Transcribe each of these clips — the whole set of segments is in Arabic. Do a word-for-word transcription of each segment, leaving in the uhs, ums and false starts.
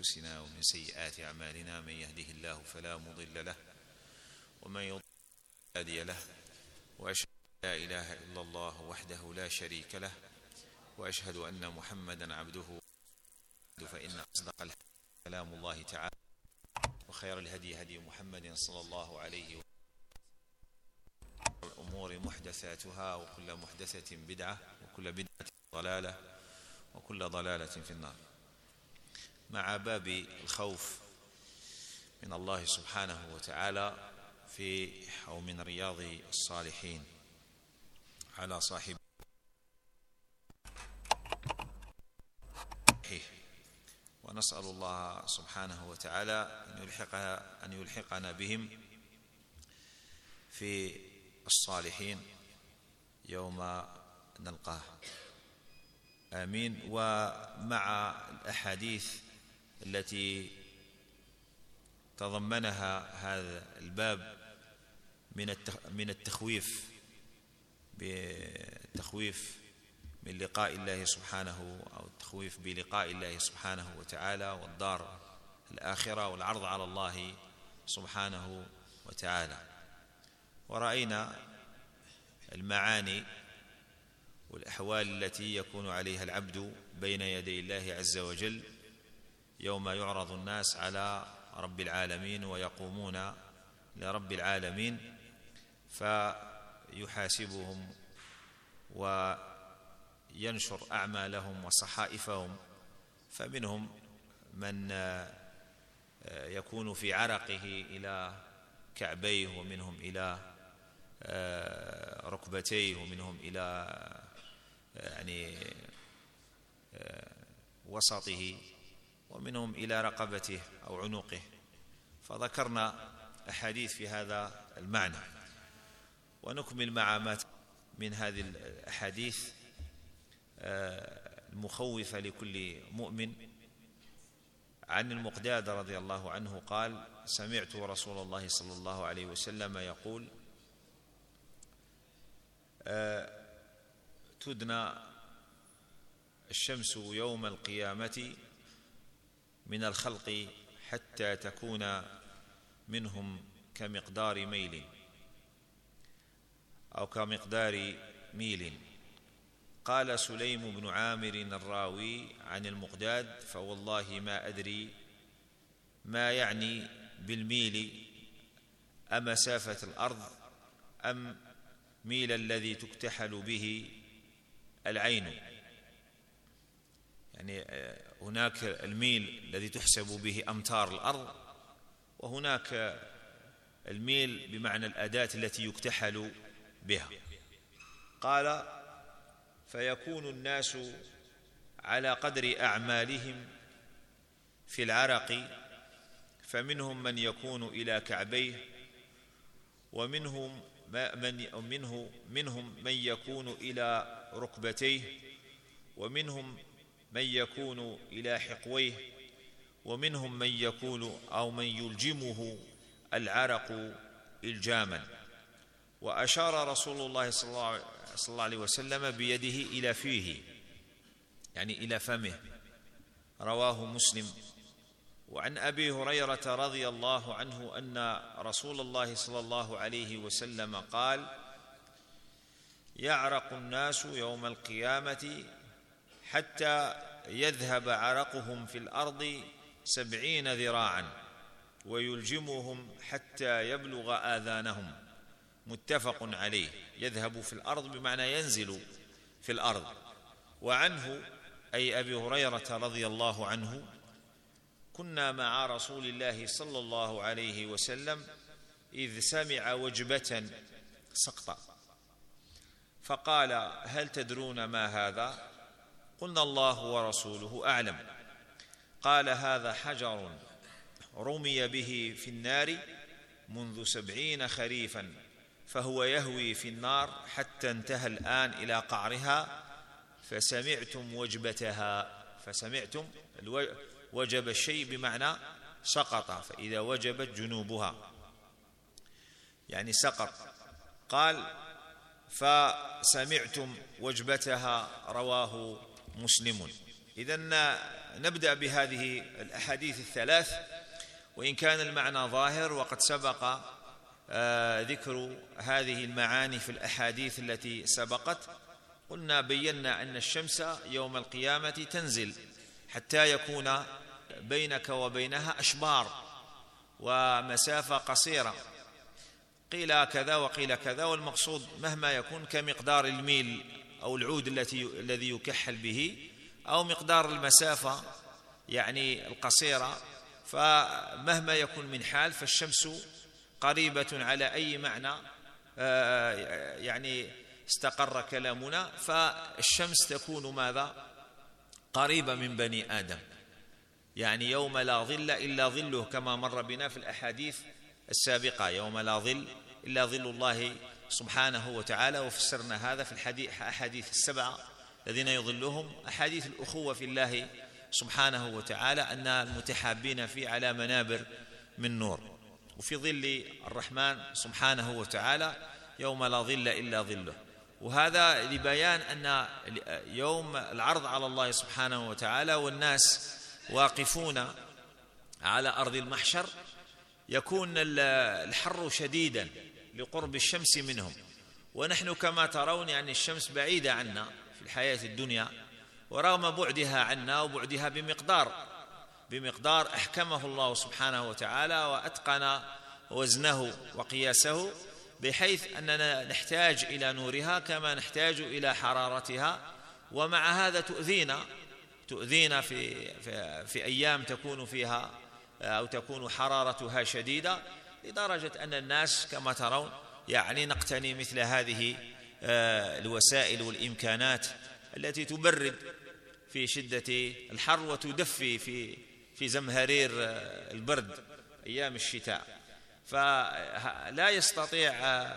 أنفسنا ومن سيئات أعمالنا. من يهده الله فلا مضل له ومن يضلل فلا هادي له، وأشهد أن لا إله إلا الله وحده لا شريك له، وأشهد أن محمدا عبده. فإن أصدق الحديث كلام الله تعالى، وخير الهدي هدي محمد صلى الله عليه وسلم، الأمور محدثاتها، وكل محدثة بدعة، وكل بدعة ضلالة، وكل ضلالة في النار. مع باب الخوف من الله سبحانه وتعالى في أو من رياض الصالحين على صاحب ونسأل الله سبحانه وتعالى أن يلحق أن يلحقنا بهم في الصالحين يوم نلقاه، آمين. ومع الأحاديث التي تضمنها هذا الباب من التخويف بالتخويف من لقاء الله سبحانه، أو التخويف بلقاء الله سبحانه وتعالى والدار الآخرة والعرض على الله سبحانه وتعالى، ورأينا المعاني والأحوال التي يكون عليها العبد بين يدي الله عز وجل يوم يعرض الناس على رب العالمين ويقومون لرب العالمين فيحاسبهم وينشر أعمالهم وصحائفهم، فمنهم من يكون في عرقه إلى كعبيه، ومنهم إلى ركبتيه، ومنهم إلى يعني وسطه، ومنهم إلى رقبته أو عنقه. فذكرنا أحاديث في هذا المعنى، ونكمل مع ما من هذه الأحاديث المخوفة لكل مؤمن. عن المقداد رضي الله عنه قال: سمعت رسول الله صلى الله عليه وسلم يقول: تدنى الشمس يوم القيامة من الخلق حتى تكون منهم كمقدار ميل أو كمقدار ميل. قال سليم بن عامر الراوي عن المقداد: فوالله ما أدري ما يعني بالميل، أمسافة الأرض أم ميل الذي تكتحل به العين. يعني هناك الميل الذي تحسب به أمتار الأرض، وهناك الميل بمعنى الأداة التي يكتحل بها. قال: فيكون الناس على قدر أعمالهم في العرق، فمنهم من يكون إلى كعبيه، ومنهم من منه منهم من يكون إلى ركبتيه، ومنهم من يكون إلى حقويه، ومنهم من يكون أو من يلجمه العرق إلجاما. وأشار رسول الله صلى الله عليه وسلم بيده إلى فيه، يعني إلى فمه. رواه مسلم. وعن أبي هريرة رضي الله عنه أن رسول الله صلى الله عليه وسلم قال: يعرق الناس يوم القيامة حتى يذهب عرقهم في الأرض سبعين ذراعا، ويلجمهم حتى يبلغ آذانهم. متفق عليه. يذهب في الأرض بمعنى ينزل في الأرض. وعنه أي أبي هريرة رضي الله عنه: كنا مع رسول الله صلى الله عليه وسلم إذ سمع وجبة سقطا، فقال: هل تدرون ما هذا؟ قلنا: الله ورسوله أعلم. قال: هذا حجر رمي به في النار منذ سبعين خريفا، فهو يهوي في النار حتى انتهى الآن إلى قعرها، فسمعتم وجبتها. فسمعتم وجب الشيء بمعنى سقط، فإذا وجبت جنوبها يعني سقط. قال: فسمعتم وجبتها. رواه مسلم. إذن نبدأ بهذه الأحاديث الثلاث، وإن كان المعنى ظاهر وقد سبق ذكر هذه المعاني في الأحاديث التي سبقت. قلنا بينا أن الشمس يوم القيامة تنزل حتى يكون بينك وبينها أشبار ومسافة قصيرة، قيل كذا وقيل كذا، والمقصود مهما يكون كمقدار الميل أو العود التي الذي يكحل به، أو مقدار المسافة يعني القصيرة، فمهما يكون من حال فالشمس قريبة على أي معنى يعني استقر كلامنا، فالشمس تكون ماذا؟ قريبة من بني آدم، يعني يوم لا ظل إلا ظله كما مر بنا في الأحاديث السابقة، يوم لا ظل إلا ظل الله سبحانه وتعالى. وفسرنا هذا في الأحاديث السبعة الذين يظلهم أحاديث الأخوة في الله سبحانه وتعالى، أن المتحابين فيه على منابر من نور، وفي ظل الرحمن سبحانه وتعالى يوم لا ظل إلا ظله. وهذا لبيان أن يوم العرض على الله سبحانه وتعالى والناس واقفون على أرض المحشر يكون الحر شديدا لقرب الشمس منهم، ونحن كما ترون يعني الشمس بعيدة عنا في الحياة الدنيا، ورغم بعدها عنا وبعدها بمقدار بمقدار أحكمه الله سبحانه وتعالى وأتقن وزنه وقياسه، بحيث أننا نحتاج إلى نورها كما نحتاج إلى حرارتها. ومع هذا تؤذينا تؤذينا في, في, في أيام تكون فيها أو تكون حرارتها شديدة، لدرجة أن الناس كما ترون يعني نقتني مثل هذه الوسائل والإمكانات التي تبرد في شدة الحر وتدفي في في زمهرير البرد أيام الشتاء. فلا يستطيع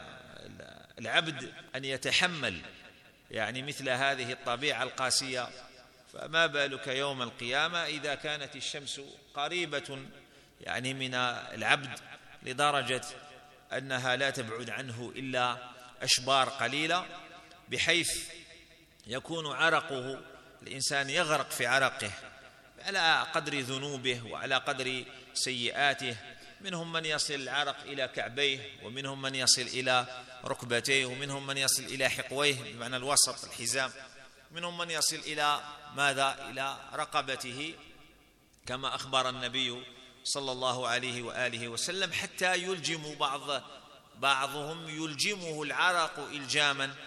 العبد أن يتحمل يعني مثل هذه الطبيعة القاسية، فما بالك يوم القيامة إذا كانت الشمس قريبة يعني من العبد لدرجة أنها لا تبعد عنه إلا أشبار قليلة، بحيث يكون عرقه الإنسان يغرق في عرقه على قدر ذنوبه وعلى قدر سيئاته. منهم من يصل العرق إلى كعبيه، ومنهم من يصل إلى ركبتيه، ومنهم من يصل إلى حقويه بمعنى الوسط الحزام، منهم من يصل إلى ماذا؟ إلى رقبته كما أخبر النبي صلى الله عليه وآله وسلم، حتى يلجم بعض بعضهم يلجمه العرق إلجاما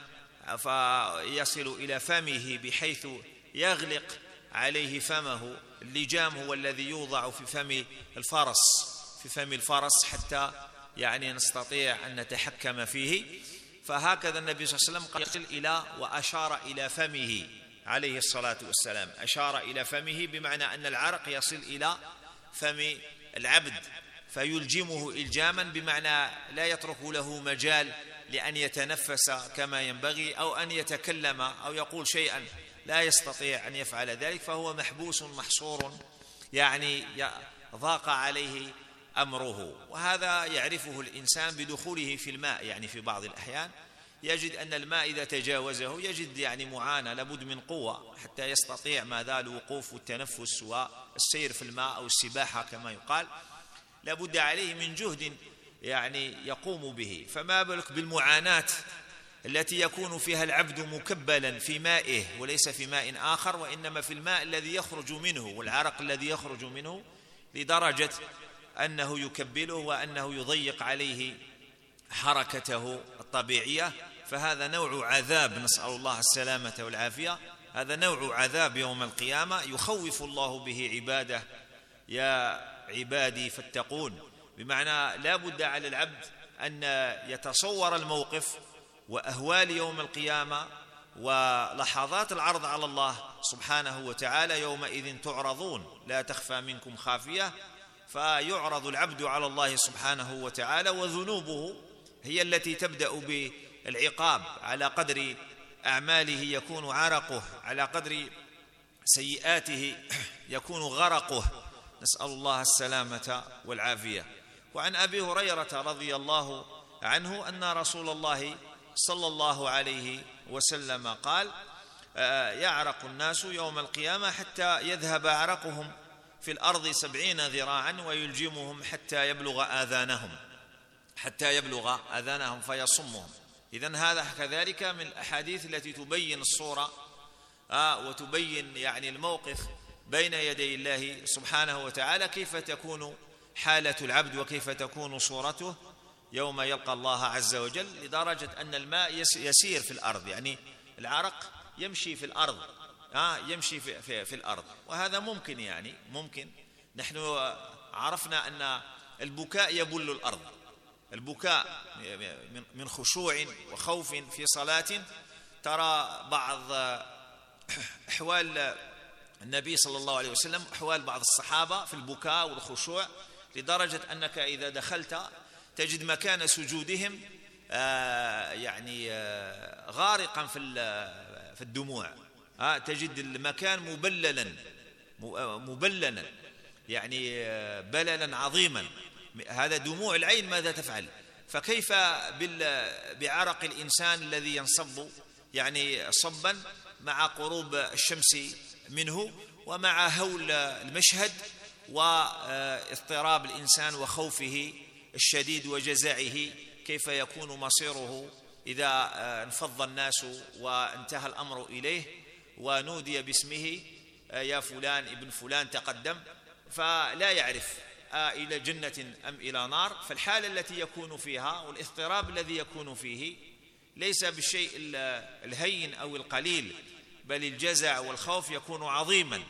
فيصل إلى فمه بحيث يغلق عليه فمه. اللجام هو الذي يوضع في فم الفرس في فم الفرس حتى يعني نستطيع أن نتحكم فيه. فهكذا النبي صلى الله عليه وسلم قال إلى وأشار إلى فمه عليه الصلاة والسلام، أشار إلى فمه بمعنى أن العرق يصل إلى فم العبد فيلجمه إلجاما، بمعنى لا يترك له مجال لأن يتنفس كما ينبغي أو أن يتكلم أو يقول شيئا، لا يستطيع أن يفعل ذلك، فهو محبوس محصور يعني ضاق عليه أمره. وهذا يعرفه الإنسان بدخوله في الماء، يعني في بعض الأحيان يجد أن الماء إذا تجاوزه يجد يعني معاناة، لابد من قوة حتى يستطيع ماذا الوقوف والتنفس والسير في الماء أو السباحة كما يقال، لابد عليه من جهد يعني يقوم به. فما بالك بالمعاناة التي يكون فيها العبد مكبلا في مائه وليس في ماء آخر، وإنما في الماء الذي يخرج منه والعرق الذي يخرج منه، لدرجة أنه يكبله وأنه يضيق عليه حركته الطبيعية. فهذا نوع عذاب، نسأل الله السلامة والعافية، هذا نوع عذاب يوم القيامة يخوف الله به عباده. يا عبادي فاتقون، بمعنى لا بد على العبد أن يتصور الموقف وأهوال يوم القيامة ولحظات العرض على الله سبحانه وتعالى. يومئذ تعرضون لا تخفى منكم خافية، فيعرض العبد على الله سبحانه وتعالى، وذنوبه هي التي تبدأ بالعقاب، على قدر أعماله يكون عرقه، على قدر سيئاته يكون غرقه، نسأل الله السلامة والعافية. وعن أبي هريرة رضي الله عنه أن رسول الله صلى الله عليه وسلم قال: يعرق الناس يوم القيامة حتى يذهب عرقهم في الأرض سبعين ذراعا ويلجمهم حتى يبلغ آذانهم حتى يبلغ آذانهم فيصمهم. إذن هذا كذلك من الأحاديث التي تبين الصورة آه وتبين يعني الموقف بين يدي الله سبحانه وتعالى، كيف تكون حالة العبد وكيف تكون صورته يوم يلقى الله عز وجل، لدرجة أن الماء يسير في الأرض، يعني العرق يمشي في الأرض آه يمشي في, في, في الأرض. وهذا ممكن، يعني ممكن. نحن عرفنا أن البكاء يبل الأرض، البكاء من خشوع وخوف في صلاة. ترى بعض أحوال النبي صلى الله عليه وسلم، أحوال بعض الصحابة في البكاء والخشوع، لدرجة أنك إذا دخلت تجد مكان سجودهم آه يعني آه غارقا في في الدموع، آه تجد المكان مبللا مبللا يعني آه بللا عظيما. هذا دموع العين ماذا تفعل؟ فكيف بعرق الإنسان الذي ينصب يعني صبا مع قروب الشمس منه، ومع هول المشهد واضطراب الإنسان وخوفه الشديد وجزعه، كيف يكون مصيره إذا انفض الناس وانتهى الأمر إليه ونودي باسمه يا فلان ابن فلان تقدم، فلا يعرف آه إلى جنة أم إلى نار. فالحالة التي يكون فيها والاضطراب الذي يكون فيه ليس بالشيء الهين أو القليل، بل الجزع والخوف يكون عظيما.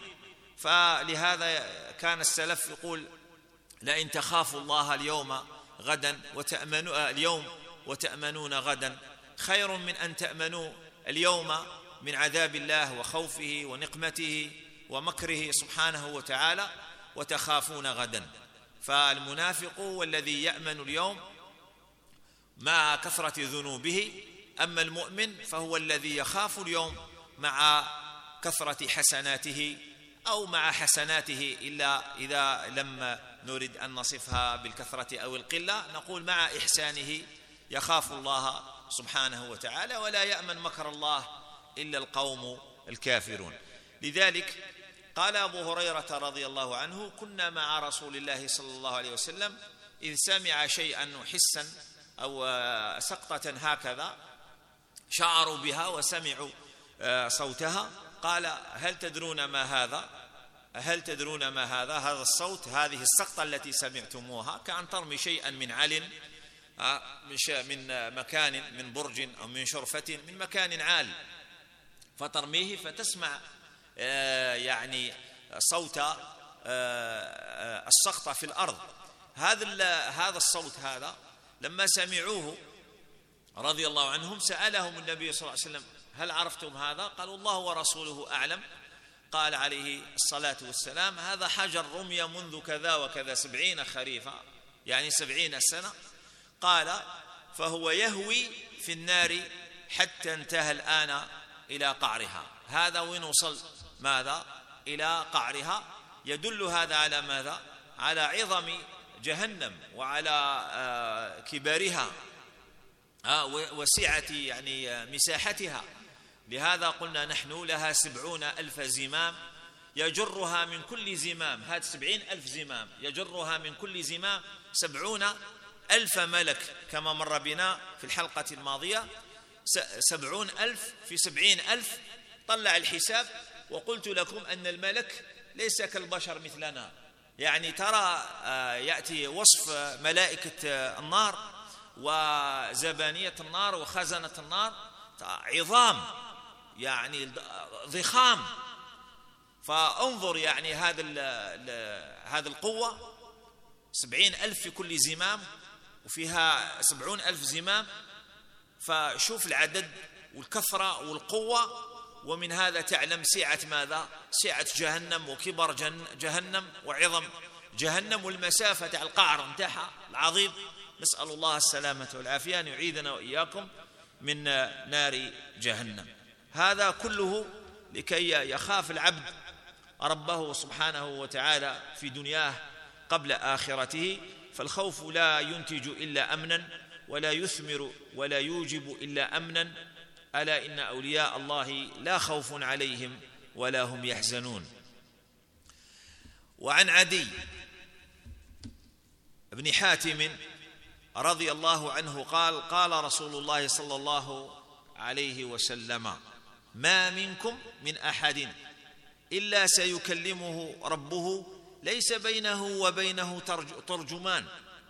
فلهذا كان السلف يقول: لئن تخافوا الله اليوم غدا وتأمنوا اليوم وتأمنون غدا خير من أن تأمنوا اليوم من عذاب الله وخوفه ونقمته ومكره سبحانه وتعالى وتخافون غدا. فالمنافق والذي يأمن اليوم مع كثرة ذنوبه، أما المؤمن فهو الذي يخاف اليوم مع كثرة حسناته أو مع حسناته، إلا إذا لم نريد أن نصفها بالكثرة أو القلة، نقول مع إحسانه يخاف الله سبحانه وتعالى، ولا يأمن مكر الله إلا القوم الكافرون. لذلك قال أبو هريرة رضي الله عنه: كنا مع رسول الله صلى الله عليه وسلم إذ سمع شيئا حسا أو سقطة هكذا شعروا بها وسمعوا صوتها، قال: هل تدرون ما هذا؟ هل تدرون ما هذا؟ هذا الصوت، هذه السقطة التي سمعتموها كأن ترمي شيئا من عل، من مكان، من برج أو من شرفة، من مكان عال، فترميه فتسمع يعني صوت السقطة في الأرض. هذا هذا الصوت هذا لما سمعوه رضي الله عنهم سألهم النبي صلى الله عليه وسلم: هل عرفتم هذا؟ قالوا: الله ورسوله أعلم. قال عليه الصلاة والسلام: هذا حجر رمي منذ كذا وكذا سبعين خريفا، يعني سبعين سنة. قال: فهو يهوي في النار حتى انتهى الآن إلى قعرها. هذا وين وصل؟ ماذا؟ إلى قعرها. يدل هذا على ماذا؟ على عظم جهنم وعلى كبارها وسعة يعني مساحتها. لهذا قلنا نحن لها سبعون ألف زمام يجرها من كل زمام، هذا سبعين ألف زمام يجرها من كل زمام سبعون ألف ملك، كما مر بنا في الحلقة الماضية. سبعون ألف في سبعين ألف، طلع الحساب. وقلت لكم أن الملك ليس كالبشر مثلنا، يعني ترى يأتي وصف ملائكة النار وزبانية النار وخزنة النار عظام، يعني ضخام. فانظر يعني هذا هذا القوة، سبعين ألف في كل زمام، وفيها سبعون ألف زمام. فشوف العدد والكثرة والقوة. ومن هذا تعلم سعة ماذا؟ سعة جهنم وكبر جهنم وعظم جهنم والمسافة على القعر متاعها العظيم. نسأل الله السلامة والعافية، أن يعيذنا وإياكم من نار جهنم. هذا كله لكي يخاف العبد ربه سبحانه وتعالى في دنياه قبل آخرته. فالخوف لا ينتج إلا أمنا، ولا يثمر ولا يوجب إلا أمنا ألا إن أولياء الله لا خوف عليهم ولا هم يحزنون. وعن عدي بن حاتم رضي الله عنه قال قال رسول الله صلى الله عليه وسلم: ما منكم من أحد إلا سيكلمه ربه ليس بينه وبينه ترجمان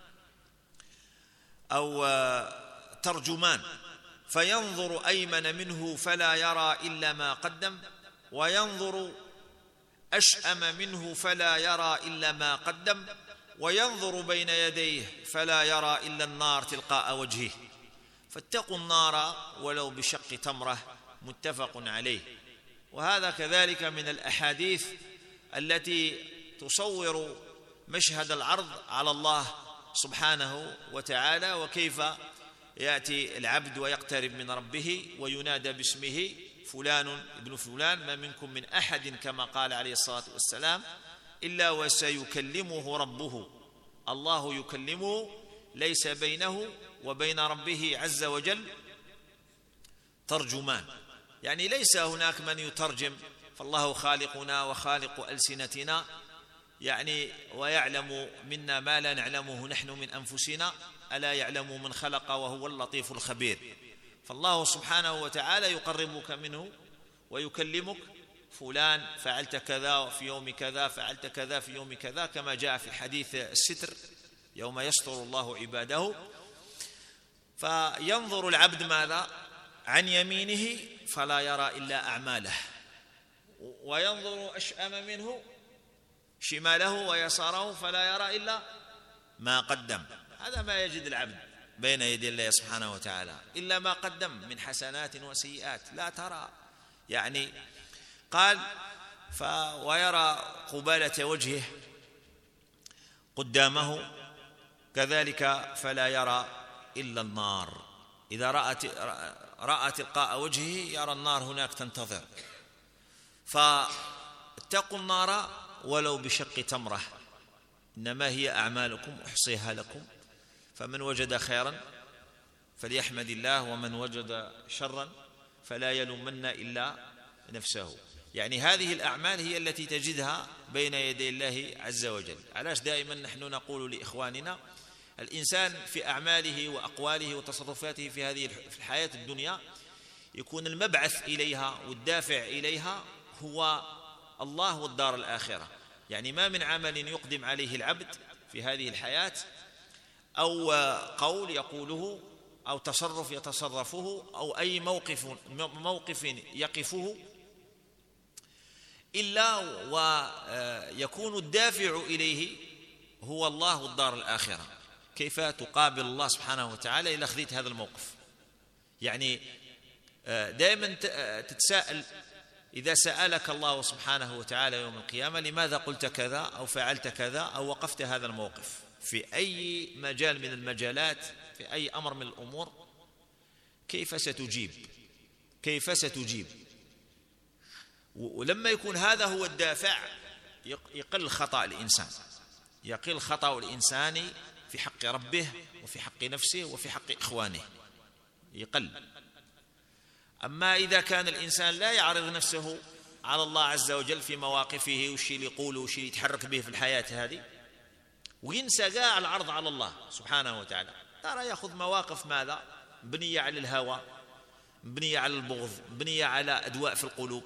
أو ترجمان فينظر أيمن منه فلا يرى إلا ما قدم، وينظر أشأم منه فلا يرى إلا ما قدم، وينظر بين يديه فلا يرى إلا النار تلقاء وجهه، فاتقوا النار ولو بشق تمرة. متفق عليه. وهذا كذلك من الأحاديث التي تصور مشهد العرض على الله سبحانه وتعالى، وكيف يأتي العبد ويقترب من ربه وينادى باسمه: فلان ابن فلان، ما منكم من أحد كما قال عليه الصلاة والسلام إلا وسيكلمه ربه. الله يكلمه، ليس بينه وبين ربه عز وجل ترجمان، يعني ليس هناك من يترجم، فالله خالقنا وخالق ألسنتنا، يعني ويعلم منا ما لا نعلمه نحن من أنفسنا، ألا يعلم من خلق وهو اللطيف الخبير. فالله سبحانه وتعالى يقربك منه ويكلمك: فلان فعلت كذا في يوم كذا، فعلت كذا في يوم كذا، كما جاء في حديث الستر يوم يستر الله عباده. فينظر العبد ماذا؟ عن يمينه فلا يرى إلا أعماله، وينظر أشأم منه شماله ويساره فلا يرى إلا ما قدم. هذا ما يجد العبد بين يدي الله سبحانه وتعالى إلا ما قدم من حسنات وسيئات لا ترى. يعني قال: ف ويرى قبالة وجهه قدامه كذلك فلا يرى إلا النار. إذا رأت رأى تلقاء وجهه يرى النار هناك تنتظر. فاتقوا النار ولو بشق تمرة، إنما هي أعمالكم أحصيها لكم، فمن وجد خيرا فليحمد الله، ومن وجد شرا فلا يلومن إلا نفسه. يعني هذه الأعمال هي التي تجدها بين يدي الله عز وجل. علاش دائما نحن نقول لإخواننا: الإنسان في أعماله وأقواله وتصرفاته في هذه الحياة الدنيا يكون المبعث إليها والدافع إليها هو الله والدار الآخرة. يعني ما من عمل يقدم عليه العبد في هذه الحياة أو قول يقوله أو تصرف يتصرفه أو أي موقف موقف يقفه إلا ويكون الدافع إليه هو الله والدار الآخرة. كيف تقابل الله سبحانه وتعالى إذا أخذت هذا الموقف؟ يعني دائما تتساءل: إذا سألك الله سبحانه وتعالى يوم القيامة لماذا قلت كذا أو فعلت كذا أو وقفت هذا الموقف في أي مجال من المجالات، في أي أمر من الأمور، كيف ستجيب؟ كيف ستجيب؟ ولما يكون هذا هو الدافع يقل خطأ الإنسان، يقل خطأ الإنسان في حق ربه وفي حق نفسه وفي حق إخوانه، يقل. أما إذا كان الإنسان لا يعرض نفسه على الله عز وجل في مواقفه والشيء اللي يقوله والشيء اللي يتحرك به في الحياة هذه، وينسى قاع العرض على الله سبحانه وتعالى، ترى يأخذ مواقف ماذا؟ بنية على الهوى، بنية على البغض، بنية على أدواء في القلوب،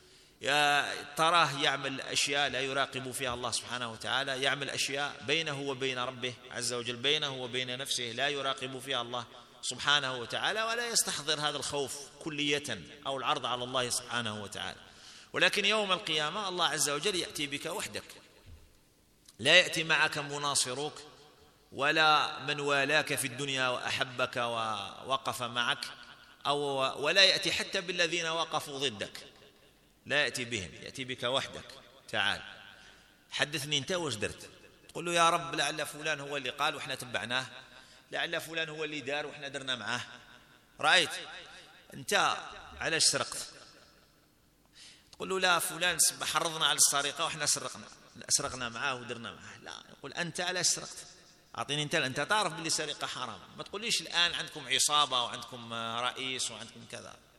تراه يعمل أشياء لا يراقب فيها الله سبحانه وتعالى، يعمل أشياء بينه وبين ربه عز وجل، بينه وبين نفسه لا يراقب فيها الله سبحانه وتعالى، ولا يستحضر هذا الخوف كلية أو العرض على الله سبحانه وتعالى. ولكن يوم القيامة الله عز وجل يأتي بك وحدك، لا يأتي معك مناصروك ولا من والاك في الدنيا وأحبك ووقف معك، أو ولا يأتي حتى بالذين وقفوا ضدك، لا يأتي بهم، يأتي بك وحدك. تعال حدثني أنت وش درت؟ تقول له: يا رب لعل فلان هو اللي قال وإحنا تبعناه، لعل فلان هو اللي دار وإحنا درنا معاه. رأيت أنت علاش سرقت؟ تقول له: لا فلان حرضنا على السرقة وإحنا سرقنا سرقنا معاه ودرنا معاه. لا، يقول: أنت علاش سرقت؟ أعطيني أنت، أنت تعرف باللي سرقة حرام، ما تقوليش الآن عندكم عصابة وعندكم رئيس وعندكم كذا.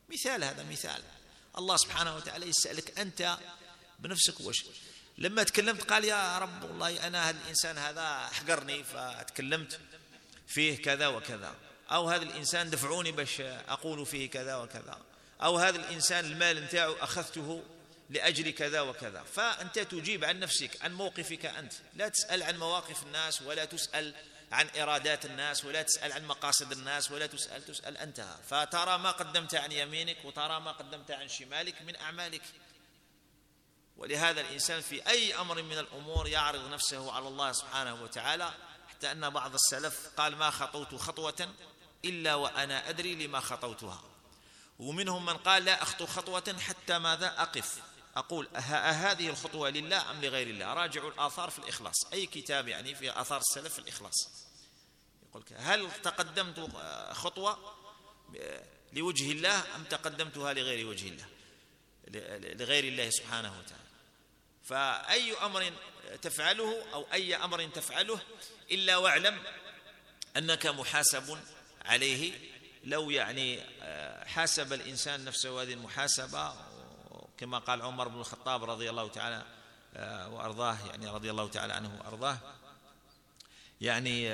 مثال، هذا مثال. الله سبحانه وتعالى يسألك أنت بنفسك وش لما تكلمت قال يا رب والله أنا هذا الإنسان هذا حقرني فتكلمت فيه كذا وكذا، أو هذا الإنسان دفعوني باش أقول فيه كذا وكذا، أو هذا الإنسان المال نتاعو أخذته لأجل كذا وكذا. فأنت تجيب عن نفسك، عن موقفك أنت، لا تسأل عن مواقف الناس، ولا تسأل عن إرادات الناس، ولا تسأل عن مقاصد الناس، ولا تسأل تسأل أنت، فترى ما قدمت عن يمينك وترى ما قدمت عن شمالك من أعمالك. ولهذا الإنسان في أي أمر من الأمور يعرض نفسه على الله سبحانه وتعالى، حتى أن بعض السلف قال ما خطوت خطوة إلا وأنا أدري لما خطوتها، ومنهم من قال لا أخطو خطوة حتى ماذا أقف أقول هذه الخطوة لله أم لغير الله. راجعوا الآثار في الإخلاص، أي كتاب يعني في آثار السلف في الإخلاص، يقول هل تقدمت خطوة لوجه الله أم تقدمتها لغير وجه الله، لغير الله سبحانه وتعالى. فأي أمر تفعله أو أي أمر تفعله إلا واعلم أنك محاسب عليه. لو يعني حاسب الإنسان نفسه هذه المحاسبة، كما قال عمر بن الخطاب رضي الله تعالى وأرضاه، يعني رضي الله تعالى عنه وأرضاه، يعني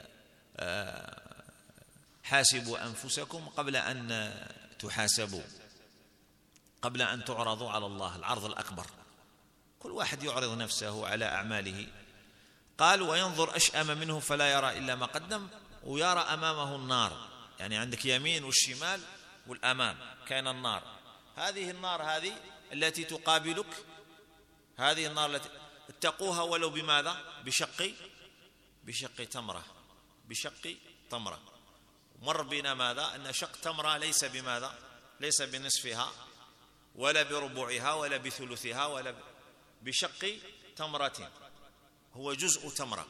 حاسبوا أنفسكم قبل أن تحاسبوا، قبل أن تعرضوا على الله العرض الأكبر. كل واحد يعرض نفسه على أعماله. قال وينظر أشأم منه فلا يرى إلا ما قدم، ويرى أمامه النار، يعني عندك يمين والشمال والأمام كان النار. هذه النار هذه التي تقابلك، هذه النار التي اتقوها ولو بماذا؟ بشق بشق تمرة، بشق تمرة. مر بنا ماذا؟ أن شق تمرة ليس بماذا؟ ليس بنصفها ولا بربعها ولا بثلثها ولا بشق تمرة، هو جزء تمرة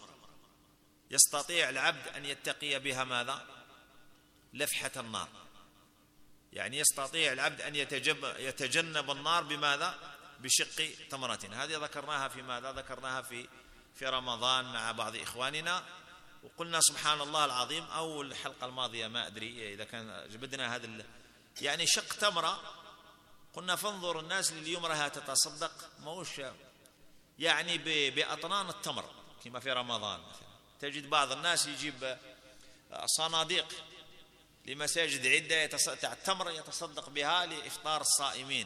يستطيع العبد أن يتقي بها ماذا؟ لفحة النار، يعني يستطيع العبد أن يتجنب النار بماذا؟ بشق تمرة. هذه ذكرناها في ماذا؟ ذكرناها في في رمضان مع بعض إخواننا، وقلنا سبحان الله العظيم، أو الحلقة الماضية ما أدري إذا كان بدنا هذا يعني شق تمرة. قلنا فانظر الناس اللي اليوم راها تتصدق موش يعني بأطنان التمر كما في رمضان مثلا. تجد بعض الناس يجيب صناديق لمساجد عدة تاع التمر يتصدق بها لإفطار الصائمين.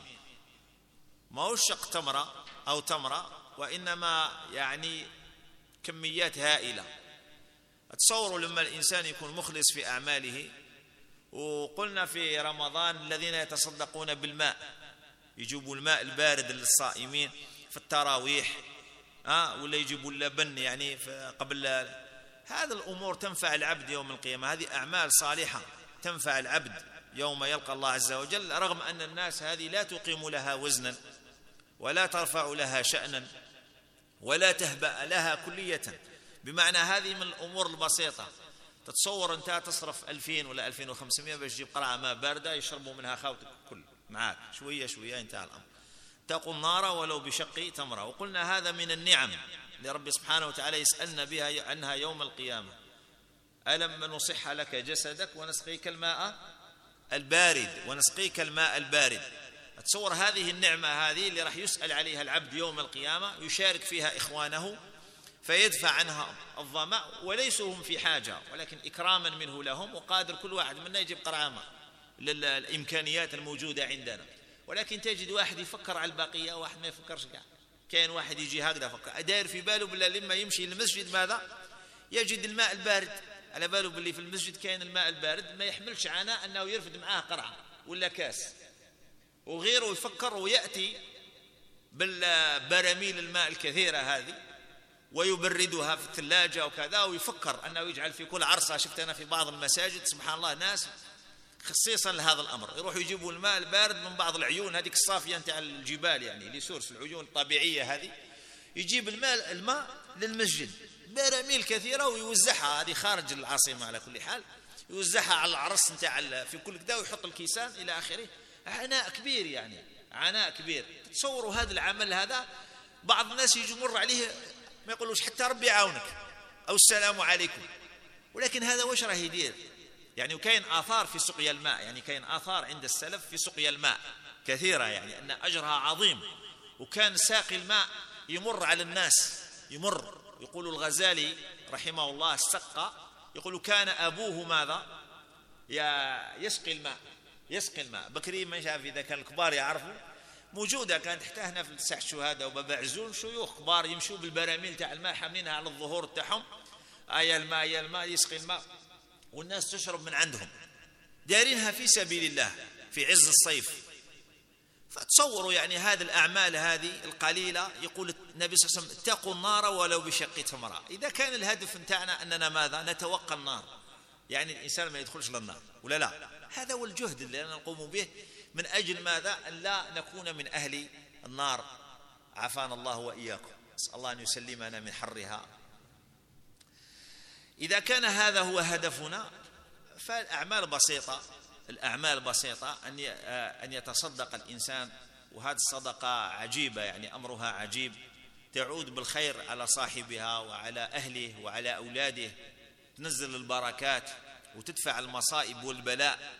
ما هو شق تمرة أو تمرة، وإنما يعني كميات هائلة. تصوروا لما الإنسان يكون مخلص في أعماله. وقلنا في رمضان الذين يتصدقون بالماء، يجيبوا الماء البارد للصائمين في التراويح، آه ولا يجيبوا اللبن يعني قبل. هذا الأمور تنفع العبد يوم القيامة، هذه أعمال صالحة تنفع العبد يوم يلقى الله عز وجل، رغم أن الناس هذه لا تقيم لها وزنا ولا ترفع لها شأنا ولا تهبأ لها كلية. بمعنى هذه من الأمور البسيطة. تتصور أنت تصرف ألفين ولا ألفين وخمسمائة باش تجيب قرعة ماء باردة يشربوا منها خاوتك كل معاك شوية شوية انتهى الأمر. تقوا النار ولو بشق تمرة. وقلنا هذا من النعم لرب سبحانه وتعالى يسألنا بها عنها يوم القيامة. ألم نصح لك جسدك ونسقيك الماء البارد ونسقيك الماء البارد. تصور هذه النعمة هذه اللي راح يسأل عليها العبد يوم القيامة، يشارك فيها إخوانه فيدفع عنها الظمأ، وليسوا هم في حاجة ولكن إكراما منه لهم، وقادر كل واحد منا يجيب قرعة ماء للإمكانيات الموجودة عندنا. ولكن تجد واحد يفكر على البقية وواحد ما يفكرش كاع. كاين واحد يجي هكذا فكر داير في باله بلا لما يمشي للمسجد ماذا؟ يجد الماء البارد، على باله باللي في المسجد كاين الماء البارد، ما يحملش عناء أنه يرفد معاه قرعة ولا كاس. وغيره يفكر ويأتي بالبراميل الماء الكثيرة هذه ويبردها في الثلاجة وكذا، ويفكر أنه يجعل في كل عرصة. شفت أنا في بعض المساجد سبحان الله ناس خصيصا لهذا الأمر يروحوا يجيبوا الماء البارد من بعض العيون هذيك الصافية نتاع الجبال، يعني لسورس العيون الطبيعية هذه، يجيب الماء الماء للمسجد براميل كثيرة ويوزعها، هذه خارج العاصمة على كل حال، يوزعها على العرص نتاع في كل كذا ويحط الكيسان إلى آخره. عناء كبير، يعني عناء كبير. تصوروا هذا العمل هذا بعض الناس يجي يمر عليه ما يقولوش حتى ربي يعاونك أو السلام عليكم، ولكن هذا واش راه يدير؟ يعني وكاين آثار في سقيا الماء، يعني كاين آثار عند السلف في سقيا الماء كثيرة، يعني أن أجرها عظيم. وكان ساقي الماء يمر على الناس، يمر. يقول الغزالي رحمه الله السقا، يقول كان أبوه ماذا؟ يسقي الماء، يسقي الماء. بكري ما شاف إذا كان الكبار يعرفوا، موجودة كانت حتى هنا في الساح شهادة وبابا عزول شيوخ كبار يمشوا بالبراميل تاع الماء حاملينها على الظهور تاعهم، آية الماء آية الماء، يسقي الماء والناس تشرب من عندهم، دارينها في سبيل الله في عز الصيف. فتصوروا يعني هذه الأعمال هذه القليلة. يقول النبي صلى الله عليه وسلم اتقوا النار ولو بشق تمرة. إذا كان الهدف نتاعنا أننا ماذا؟ نتوقى النار، يعني الإنسان ما يدخلش للنار ولا لا، هذا هو الجهد اللي نقوم به من أجل ماذا؟ أن لا نكون من أهل النار، عافانا الله وإياكم، نسأل الله أن يسلمنا من حرها. إذا كان هذا هو هدفنا فالأعمال بسيطة، الأعمال بسيطة أن أن يتصدق الإنسان، وهذه الصدقة عجيبة، يعني أمرها عجيب، تعود بالخير على صاحبها وعلى أهله وعلى أولاده، تنزل البركات وتدفع المصائب والبلاء،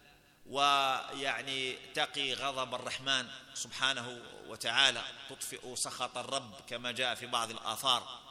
ويعني تقي غضب الرحمن سبحانه وتعالى، تطفئ سخط الرب كما جاء في بعض الآثار.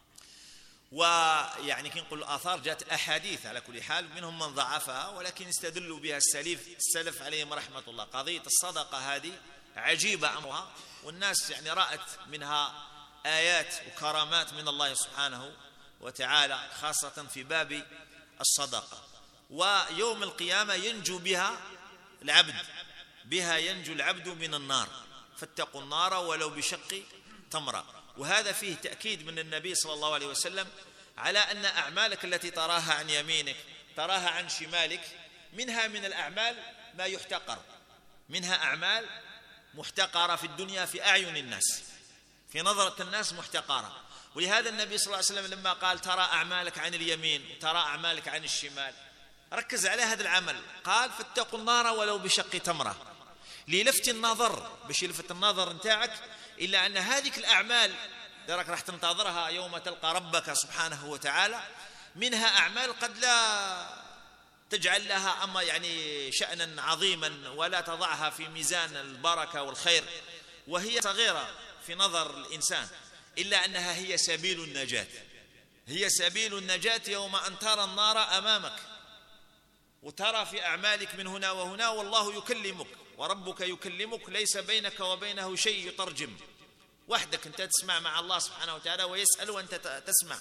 ويعني كي نقول الآثار جاءت أحاديث على كل حال، منهم من ضعفها ولكن استدلوا بها السلف السلف عليهم رحمة الله. قضية الصدقة هذه عجيبة أمرها، والناس يعني رأت منها آيات وكرامات من الله سبحانه وتعالى، خاصة في باب الصدقة. ويوم القيامة ينجو بها العبد، بها ينجو العبد من النار، فاتقوا النار ولو بشق تمرة. وهذا فيه تأكيد من النبي صلى الله عليه وسلم على أن أعمالك التي تراها عن يمينك تراها عن شمالك، منها من الأعمال ما يحتقر، منها أعمال محتقرة في الدنيا في أعين الناس، في نظرة الناس محتقرة. ولهذا النبي صلى الله عليه وسلم لما قال ترى أعمالك عن اليمين وترى أعمالك عن الشمال، ركز على هذا العمل، قال فاتقوا النار ولو بشق تمرة، للفت النظر، باش يلفت النظر نتاعك إلا أن هذه الأعمال درك راح تنتظرها يوم تلقى ربك سبحانه وتعالى، منها أعمال قد لا تجعل لها أما يعني شأنا عظيما ولا تضعها في ميزان البركة والخير، وهي صغيرة في نظر الإنسان، إلا أنها هي سبيل النجاة، هي سبيل النجاة يوم أن ترى النار أمامك وترى في أعمالك من هنا وهنا، والله يكلمك وربك يكلمك، ليس بينك وبينه شيء يترجم، وحدك أنت تسمع مع الله سبحانه وتعالى ويسأل وأنت تسمع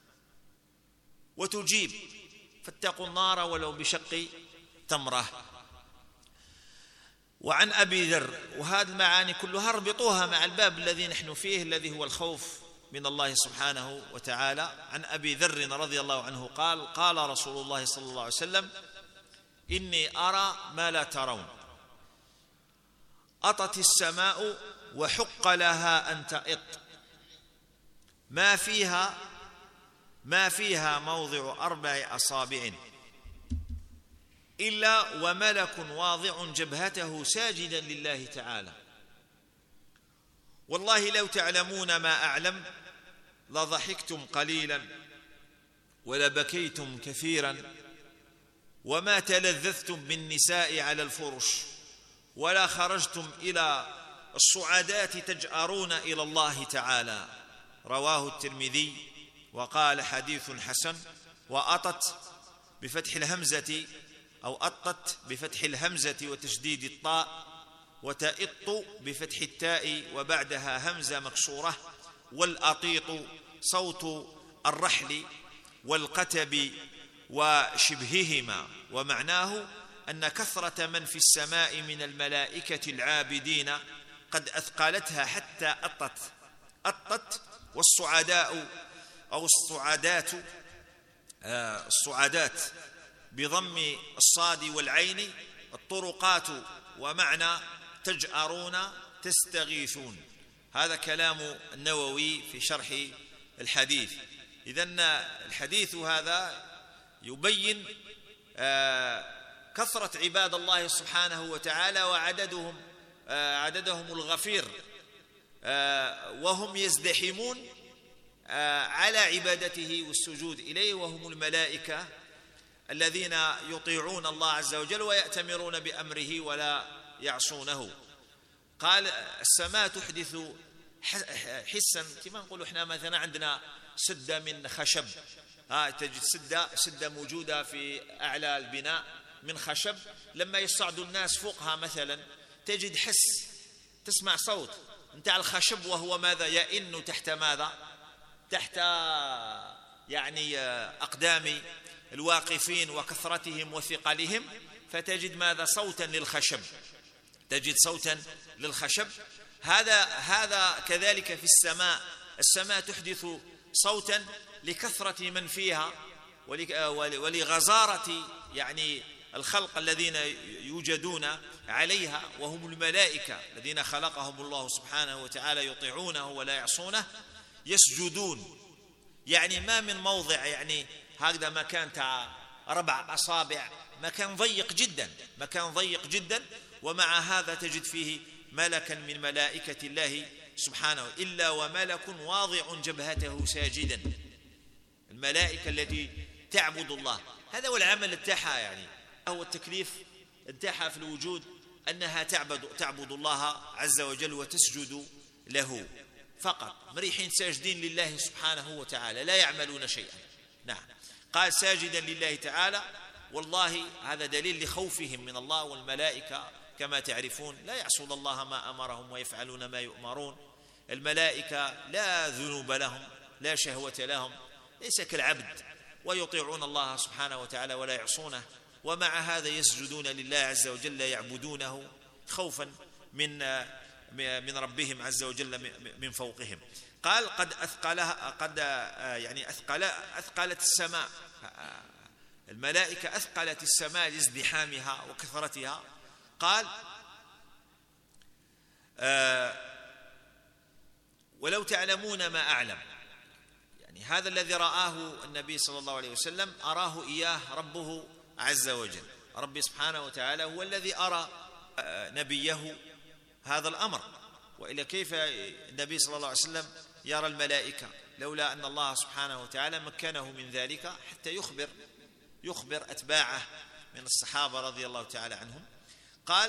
وتجيب. فاتقوا النار ولو بشق تمرة. وعن أبي ذر، وهذه المعاني كلها اربطوها مع الباب الذي نحن فيه الذي هو الخوف من الله سبحانه وتعالى. عن أبي ذر رضي الله عنه قال قال رسول الله صلى الله عليه وسلم إني أرى ما لا ترون، أطت السماء وحق لها أن تئط، ما فيها ما فيها موضع أربع أصابع إلا وملك واضع جبهته ساجدا لله تعالى، والله لو تعلمون ما أعلم لضحكتم قليلا ولبكيتم كثيرا وما تلذذتم بالنساء على الفرش ولا خرجتم إلى الصعادات تجأرون إلى الله تعالى. رواه الترمذي وقال حديث حسن. وأطت بفتح الهمزة أو أطت بفتح الهمزة وتشديد الطاء، وتئط بفتح التاء وبعدها همزة مكسورة. والأطيط صوت الرحل والقتب وشبههما، ومعناه أن كثرة من في السماء من الملائكة العابدين قد أثقلتها حتى أطت أطت والصعداء أو الصعدات آه الصعدات بضم الصاد والعين الطرقات، ومعنى تجأرون تستغيثون. هذا كلام النووي في شرح الحديث. إذن الحديث هذا يبين آه كثرة عباد الله سبحانه وتعالى وعددهم آه عددهم الغفير، آه وهم يزدحمون آه على عبادته والسجود إليه، وهم الملائكة الذين يطيعون الله عز وجل ويأتمرون بأمره ولا يعصونه. قال السماء تحدث حسا، كما نقول احنا مثلا عندنا سدة من خشب، ها تجد سدة سدة موجودة في أعلى البناء من خشب، لما يصعد الناس فوقها مثلا تجد حس، تسمع صوت نتاع الخشب وهو ماذا؟ يئن تحت ماذا؟ تحت يعني أقدام الواقفين وكثرتهم وثقلهم، فتجد ماذا؟ صوتا للخشب، تجد صوتا للخشب. هذا هذا كذلك في السماء، السماء تحدث صوتا لكثرة من فيها ولغزارة يعني الخلق الذين يوجدون عليها، وهم الملائكة الذين خلقهم الله سبحانه وتعالى، يطيعونه ولا يعصونه، يسجدون. يعني ما من موضع يعني هكذا مكان تاع أربع أصابع، مكان ضيق جدا، مكان ضيق جدا، ومع هذا تجد فيه ملكا من ملائكة الله سبحانه، إلا وملك واضع جبهته ساجدا. الملائكة التي تعبد الله، هذا هو العمل التاعها، يعني هو التكليف التاعها في الوجود، أنها تعبد تعبد الله عز وجل وتسجد له فقط، مريحين ساجدين لله سبحانه وتعالى، لا يعملون شيئا. نعم، قال ساجدا لله تعالى، والله هذا دليل لخوفهم من الله. والملائكة كما تعرفون لا يعصون الله ما أمرهم ويفعلون ما يؤمرون. الملائكة لا ذنوب لهم، لا شهوة لهم، ليس كالعبد، ويطيعون الله سبحانه وتعالى ولا يعصونه، ومع هذا يسجدون لله عز وجل، يعبدونه خوفا من من ربهم عز وجل من فوقهم. قال قد أثقلها، قد يعني أثقل أثقلت السماء، الملائكة أثقلت السماء لازدحامها وكثرتها. قال آه ولو تعلمون ما أعلم، يعني هذا الذي رآه النبي صلى الله عليه وسلم أراه إياه ربه عز وجل. ربي سبحانه وتعالى هو الذي أرى نبيه هذا الأمر، وإلا كيف النبي صلى الله عليه وسلم يرى الملائكة لولا أن الله سبحانه وتعالى مكنه من ذلك حتى يخبر يخبر أتباعه من الصحابة رضي الله تعالى عنهم. قال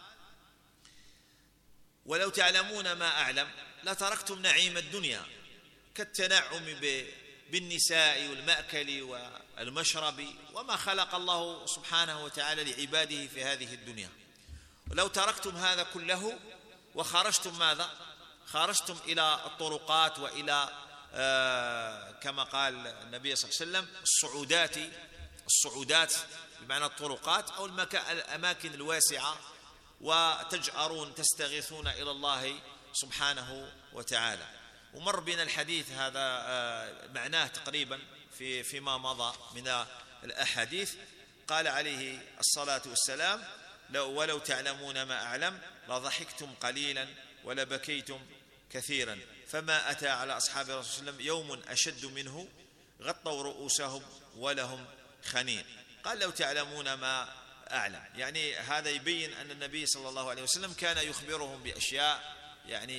ولو تعلمون ما أعلم لتركتم نعيم الدنيا كالتنعم بالنساء والمأكل والمشرب وما خلق الله سبحانه وتعالى لعباده في هذه الدنيا. ولو تركتم هذا كله وخرجتم ماذا؟ خرجتم إلى الطرقات وإلى آه كما قال النبي صلى الله عليه وسلم الصعودات الصعودات بمعنى الطرقات أو الأماكن الواسعة، وتجأرون تستغيثون إلى الله سبحانه وتعالى. ومر بنا الحديث هذا آه معناه تقريبا في فيما مضى من الأحاديث. قال عليه الصلاة والسلام لو ولو تعلمون ما أعلم لضحكتم قليلا ولبكيتم كثيرا، فما أتى على أصحاب الرسول صلى الله عليه وسلم يوم أشد منه غطوا رؤوسهم ولهم خنين. قال لو تعلمون ما أعلم، يعني هذا يبين أن النبي صلى الله عليه وسلم كان يخبرهم بأشياء يعني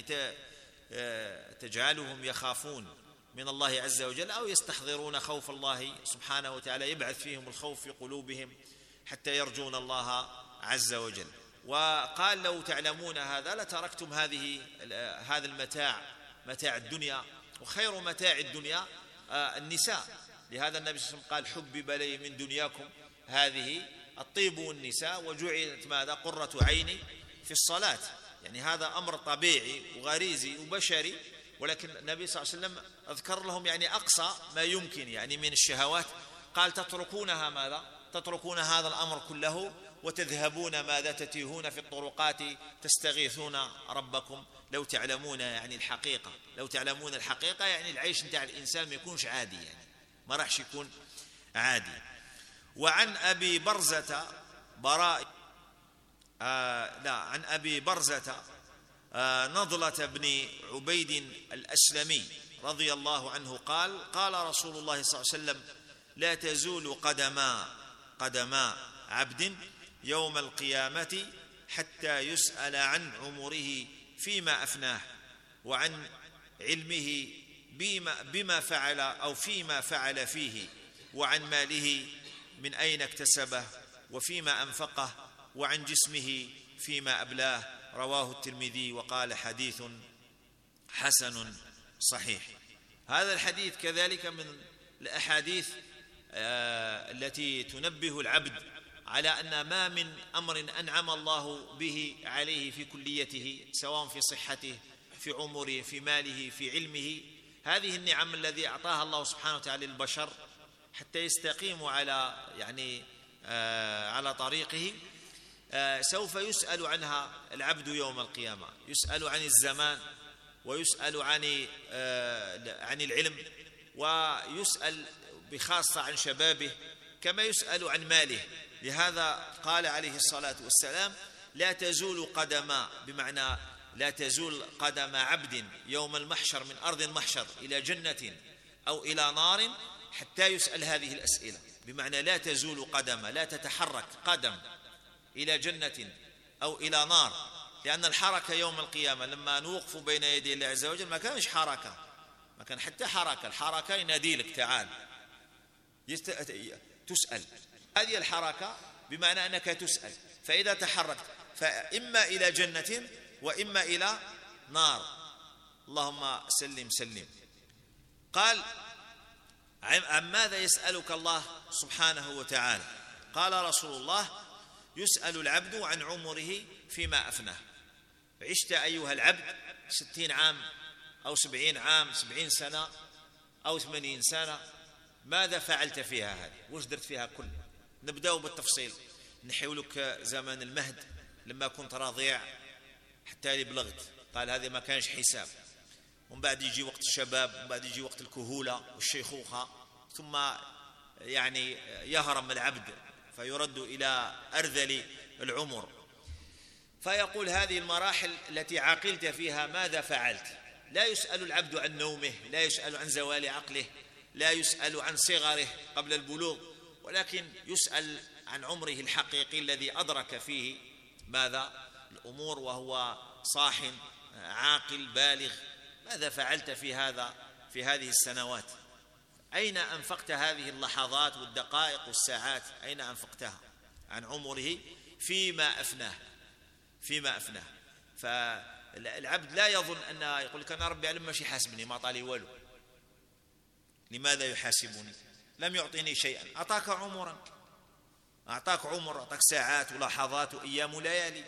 تجعلهم يخافون من الله عز وجل أو يستحضرون خوف الله سبحانه وتعالى، يبعث فيهم الخوف في قلوبهم حتى يرجون الله عز وجل. وقال لو تعلمون هذا لتركتم هذه هذا المتاع متاع الدنيا، وخير متاع الدنيا النساء. لهذا النبي صلى الله عليه وسلم قال حبب لي من دنياكم هذه الطيب والنساء وجعلت ماذا؟ قرة عيني في الصلاة. يعني هذا أمر طبيعي وغريزي وبشري، ولكن النبي صلى الله عليه وسلم أذكر لهم يعني أقصى ما يمكن يعني من الشهوات. قال تتركونها ماذا؟ تتركون هذا الأمر كله وتذهبون ماذا؟ تتيهون في الطرقات تستغيثون ربكم. لو تعلمون يعني الحقيقة، لو تعلمون الحقيقة يعني العيش نتاع الإنسان ما يكونش عادي، يعني ما راحش يكون عادي. وعن أبي برزة براء آه لا عن أبي برزة آه نضلة بن عبيد الأسلمي رضي الله عنه قال قال رسول الله صلى الله عليه وسلم لا تزول قدما قدما عبد يوم القيامة حتى يسأل عن عمره فيما أفناه وعن علمه بما, بما فعل أو فيما فعل فيه وعن ماله من أين اكتسبه وفيما أنفقه، وعن جسمه فيما أبلاه. رواه الترمذي وقال حديث حسن صحيح. هذا الحديث كذلك من الأحاديث التي تنبه العبد على أن ما من أمر أنعم الله به عليه في كليته، سواء في صحته، في عمره، في ماله، في علمه، هذه النعم الذي أعطاها الله سبحانه وتعالى للبشر حتى يستقيموا على يعني آه على طريقه، آه سوف يسأل عنها العبد يوم القيامة. يسأل عن الزمان، ويسأل عن آه عن العلم، ويسأل بخاصة عن شبابه، كما يسأل عن ماله. لهذا قال عليه الصلاة والسلام: لا تزول قدما، بمعنى لا تزول قدم عبد يوم المحشر من أرض المحشر إلى جنة أو إلى نار حتى يسأل هذه الأسئلة، بمعنى لا تزول قدم، لا تتحرك قدم إلى جنة أو إلى نار، لأن الحركة يوم القيامة لما نوقف بين يدي الله عز وجل ما كانش حركة، ما كان حتى حركة. الحركة ينادي لك تعال يست... تسأل، هذه الحركة بمعنى أنك تسأل. فإذا تحركت فإما إلى جنة وإما إلى نار، اللهم سلم سلم. قال: عن ماذا يسألك الله سبحانه وتعالى؟ قال رسول الله: يسأل العبد عن عمره فيما أفناه. عشت أيها العبد ستين عام أو سبعين عام، سبعين سنة أو ثمانين سنة، ماذا فعلت فيها؟ هذه وش درت فيها؟ كل نبدأ بالتفصيل. نحولك زمن المهد لما كنت رضيع حتى اللي بلغت، قال هذه ما كانش حساب. ومن بعد يجي وقت الشباب، ومن بعد يجي وقت الكهولة والشيخوخة، ثم يعني يهرم العبد فيرد إلى أرذل العمر. فيقول هذه المراحل التي عقلت فيها ماذا فعلت؟ لا يسأل العبد عن نومه، لا يسأل عن زوال عقله، لا يسأل عن صغره قبل البلوغ، ولكن يسأل عن عمره الحقيقي الذي أدرك فيه ماذا؟ الأمور، وهو صاح عاقل بالغ. ماذا فعلت في هذا في هذه السنوات؟ أين أنفقت هذه اللحظات والدقائق والساعات؟ أين أنفقتها؟ عن عمره فيما أفناه، فيما أفناه. فالعبد لا يظن أن يقول لك أنا ربي علم ماشي حاسبني، ما طالي والو، لماذا يحاسبني؟ لم يعطيني شيئا. أعطاك عمرا، أعطاك عمر، أعطاك ساعات ولحظات وأيام وليالي،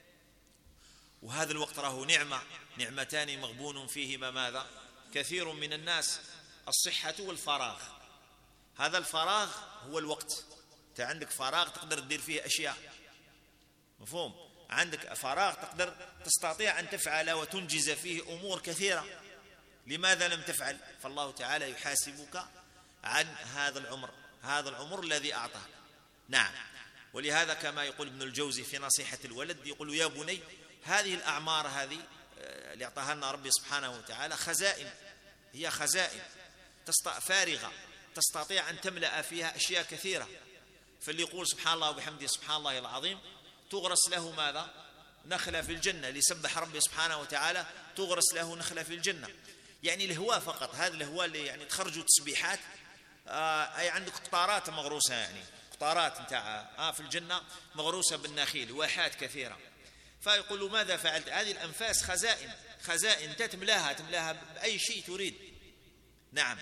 وهذا الوقت راه نعمة، نعمتان مغبون فيهما ماذا؟ كثير من الناس: الصحة والفراغ. هذا الفراغ هو الوقت. أنت عندك فراغ تقدر تدير فيه أشياء، مفهوم؟ عندك فراغ تقدر تستطيع أن تفعل وتنجز فيه أمور كثيرة، لماذا لم تفعل؟ فالله تعالى يحاسبك عن هذا العمر، هذا العمر الذي أعطاك. نعم. ولهذا كما يقول ابن الجوزي في نصيحة الولد، يقول: يا بني، هذه الأعمار هذه اللي أعطاها لنا ربي سبحانه وتعالى خزائن، هي خزائن فارغة تستطيع أن تملأ فيها أشياء كثيرة. فاللي يقول سبحان الله وبحمده سبحان الله العظيم تغرس له ماذا؟ نخلة في الجنة. اللي يسبح ربي سبحانه وتعالى تغرس له نخلة في الجنة. يعني الهواء فقط، هذا الهواء اللي يعني تخرجوا تسبيحات، آه أي عندك قطارات مغروسة، يعني قطارات نتاع آه في الجنة مغروسة بالنخيل، واحات كثيرة. فيقول ماذا فعلت؟ هذه الأنفاس خزائن، خزائن تملاها تملاها بأي شيء تريد. نعم.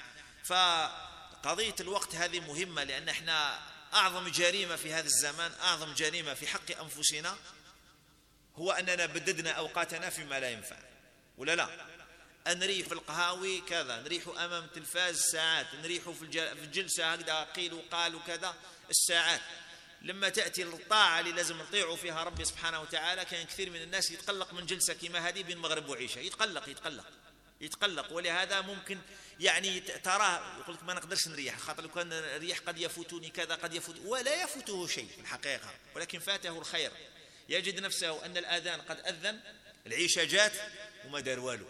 فقضية الوقت هذه مهمة، لأن احنا أعظم جريمة في هذا الزمان، أعظم جريمة في حق أنفسنا، هو أننا بددنا أوقاتنا فيما لا ينفع، ولا لا؟ نريح في القهاوي كذا، نريح أمام التلفاز ساعات، نريح في الجلسة هكذا قيل وقال وكذا الساعات. لما تأتي الطاعة اللي لازم نطيعوا فيها ربي سبحانه وتعالى، كان كثير من الناس يتقلق من جلسة كما هذه بين مغرب وعشاء، يتقلق يتقلق يتقلق. ولهذا ممكن يعني تراه يقول لك ما نقدرش نريح، خاطر لو كان نريح قد يفوتني كذا قد يفوت، ولا يفوته شيء في الحقيقة، ولكن فاته الخير. يجد نفسه أن الآذان قد أذن، العشاء جات وما دار والو.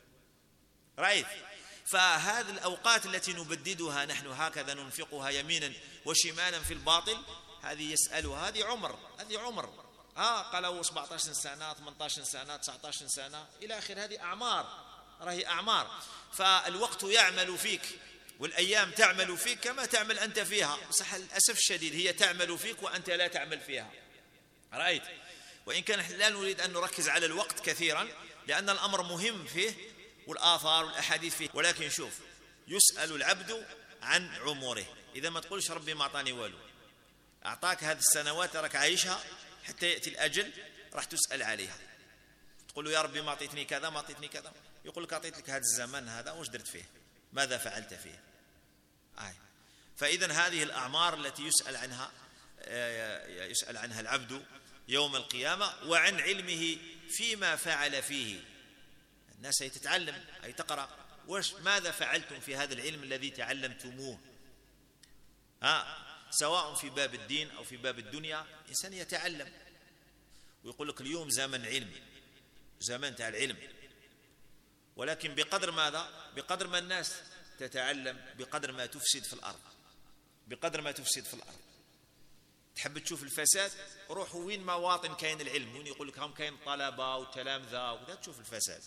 رأيت؟ فهذه الأوقات التي نبددها نحن هكذا ننفقها يمينا وشمالا في الباطل، هذه يسألها، هذه عمر، هذه عمر آه قالوا سبعة عشر سنة ثمانية عشر سنة تسعة عشر سنة إلى آخر، هذه أعمار، راهي أعمار. فالوقت يعمل فيك والأيام تعمل فيك كما تعمل أنت فيها، صح للأسف الشديد هي تعمل فيك وأنت لا تعمل فيها. رأيت؟ وإن كان لا نريد أن نركز على الوقت كثيرا لأن الأمر مهم فيه والآثار والأحاديث فيه، ولكن شوف يسأل العبد عن عمره. إذا ما تقولش ربي ما أعطاني والو، أعطاك هذه السنوات راك عايشها حتى يأتي الأجل راح تسأل عليها. تقول له يا ربي ما أعطيتني كذا ما أعطيتني كذا، يقول لك أعطيت لك هذا الزمن هذا وش درت فيه، ماذا فعلت فيه. آه. فإذا هذه الأعمار التي يسأل عنها يسأل عنها العبد يوم القيامة، وعن علمه فيما فعل فيه. الناس هي تتعلم، أي تقرأ وش ماذا فعلتم في هذا العلم الذي تعلمتموه. ها سواء في باب الدين أو في باب الدنيا إنسان يتعلم ويقول لك اليوم زمن علم، زمن تاع العلم، ولكن بقدر ماذا؟ بقدر ما الناس تتعلم بقدر ما تفسد في الأرض، بقدر ما تفسد في الأرض. تحب تشوف الفساد روح وين مواطن كاين العلم، وين يقول لك هم كاين طلبة وتلامذة وكذا تشوف الفساد.